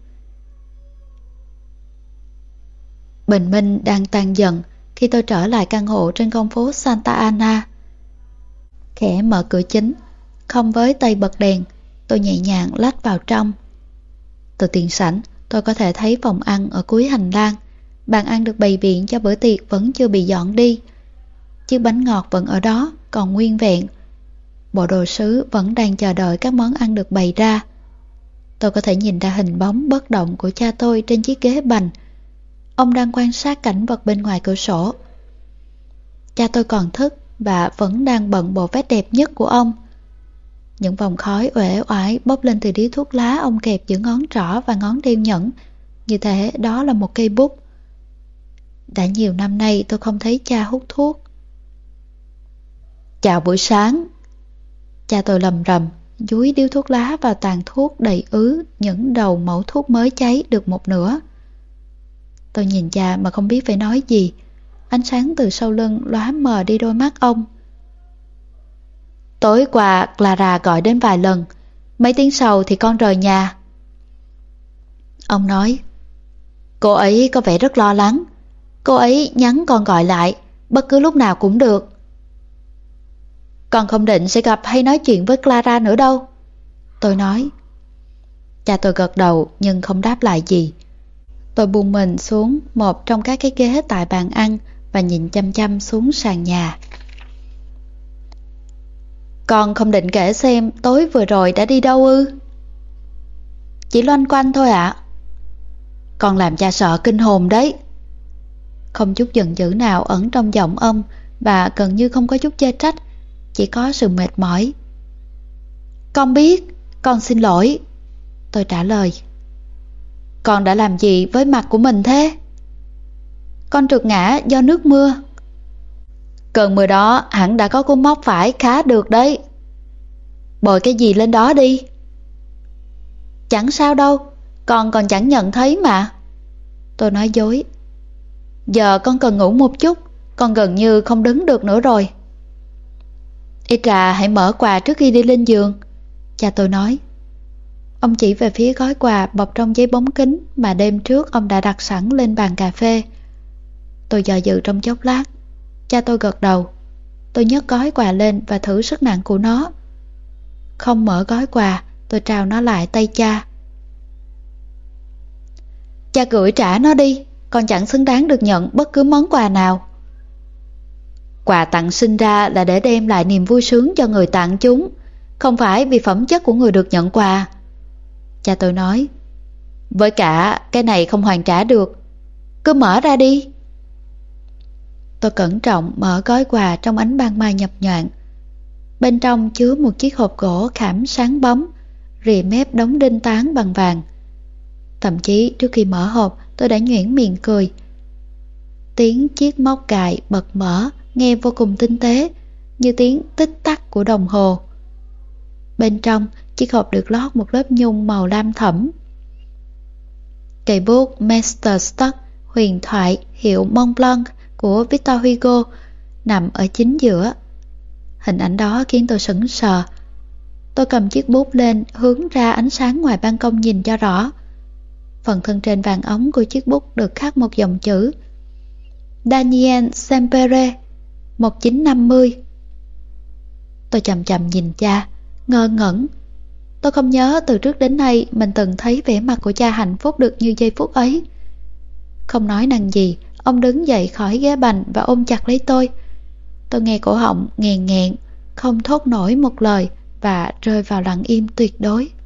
Bình minh đang tan dần khi tôi trở lại căn hộ trên con phố Santa Ana. Khẽ mở cửa chính, không với tay bật đèn, tôi nhẹ nhàng lách vào trong. Từ tiền sảnh, tôi có thể thấy phòng ăn ở cuối hành lang. Bàn ăn được bày biện cho bữa tiệc vẫn chưa bị dọn đi. Chiếc bánh ngọt vẫn ở đó, còn nguyên vẹn. Bộ đồ sứ vẫn đang chờ đợi các món ăn được bày ra. Tôi có thể nhìn ra hình bóng bất động của cha tôi trên chiếc ghế bành. Ông đang quan sát cảnh vật bên ngoài cửa sổ. Cha tôi còn thức và vẫn đang bận bộ vest đẹp nhất của ông. Những vòng khói uể oải bốc lên từ điếu thuốc lá ông kẹp giữa ngón trỏ và ngón đeo nhẫn, như thể đó là một cây bút. Đã nhiều năm nay tôi không thấy cha hút thuốc. Chào buổi sáng. Cha tôi lầm rầm, dúi điếu thuốc lá vào tàn thuốc đầy ứ những đầu mẩu thuốc mới cháy được một nửa. Tôi nhìn cha mà không biết phải nói gì. Ánh sáng từ sau lưng lóa mờ đi đôi mắt ông. Tối qua Clara gọi đến vài lần. Mấy tiếng sau thì con rời nhà. Ông nói, cô ấy có vẻ rất lo lắng. Cô ấy nhắn con gọi lại bất cứ lúc nào cũng được. Con không định sẽ gặp hay nói chuyện với Clara nữa đâu, tôi nói. Cha tôi gật đầu nhưng không đáp lại gì. Tôi buông mình xuống một trong các cái ghế tại bàn ăn và nhìn chăm chăm xuống sàn nhà. Con không định kể xem tối vừa rồi đã đi đâu ư? Chỉ loanh quanh thôi ạ. Con làm cha sợ kinh hồn đấy. Không chút giận dữ nào ẩn trong giọng ông và gần như không có chút chê trách, chỉ có sự mệt mỏi. Con biết, con xin lỗi, tôi trả lời. Con đã làm gì với mặt của mình thế? Con trượt ngã do nước mưa. Cơn mưa đó hẳn đã có cú móc phải khá được đấy. Bồi cái gì lên đó đi. Chẳng sao đâu, con còn chẳng nhận thấy mà. Tôi nói dối. Giờ con cần ngủ một chút, con gần như không đứng được nữa rồi. Ít ra hãy mở quà trước khi đi lên giường, cha tôi nói. Ông chỉ về phía gói quà bọc trong giấy bóng kính mà đêm trước ông đã đặt sẵn lên bàn cà phê. Tôi dò dự trong chốc lát. Cha tôi gật đầu. Tôi nhấc gói quà lên và thử sức nặng của nó. Không mở gói quà, tôi trao nó lại tay cha. Cha gửi trả nó đi, con chẳng xứng đáng được nhận bất cứ món quà nào. Quà tặng sinh ra là để đem lại niềm vui sướng cho người tặng chúng, không phải vì phẩm chất của người được nhận quà, cha tôi nói. Với cả cái này không hoàn trả được. Cứ mở ra đi. Tôi cẩn trọng mở gói quà trong ánh ban mai nhập nhoạng. Bên trong chứa một chiếc hộp gỗ khảm sáng bóng, rìa mép đóng đinh tán bằng vàng. Thậm chí trước khi mở hộp tôi đã nhuyễn miệng cười. Tiếng chiếc móc cài bật mở nghe vô cùng tinh tế, như tiếng tích tắc của đồng hồ. Bên trong chiếc hộp được lót một lớp nhung màu lam thẫm. Cây bút Meisterstock huyền thoại hiệu Mont Blanc của Victor Hugo nằm ở chính giữa. Hình ảnh đó khiến tôi sững sờ. Tôi cầm chiếc bút lên hướng ra ánh sáng ngoài ban công nhìn cho rõ. Phần thân trên vàng ống của chiếc bút được khắc một dòng chữ Daniel Sempere một nghìn chín trăm năm mươi. Tôi chậm chậm nhìn cha, ngơ ngẩn. Tôi không nhớ từ trước đến nay mình từng thấy vẻ mặt của cha hạnh phúc được như giây phút ấy. Không nói năng gì, ông đứng dậy khỏi ghế bành và ôm chặt lấy tôi. Tôi nghe cổ họng nghèn nghẹn, không thốt nổi một lời và rơi vào lặng im tuyệt đối.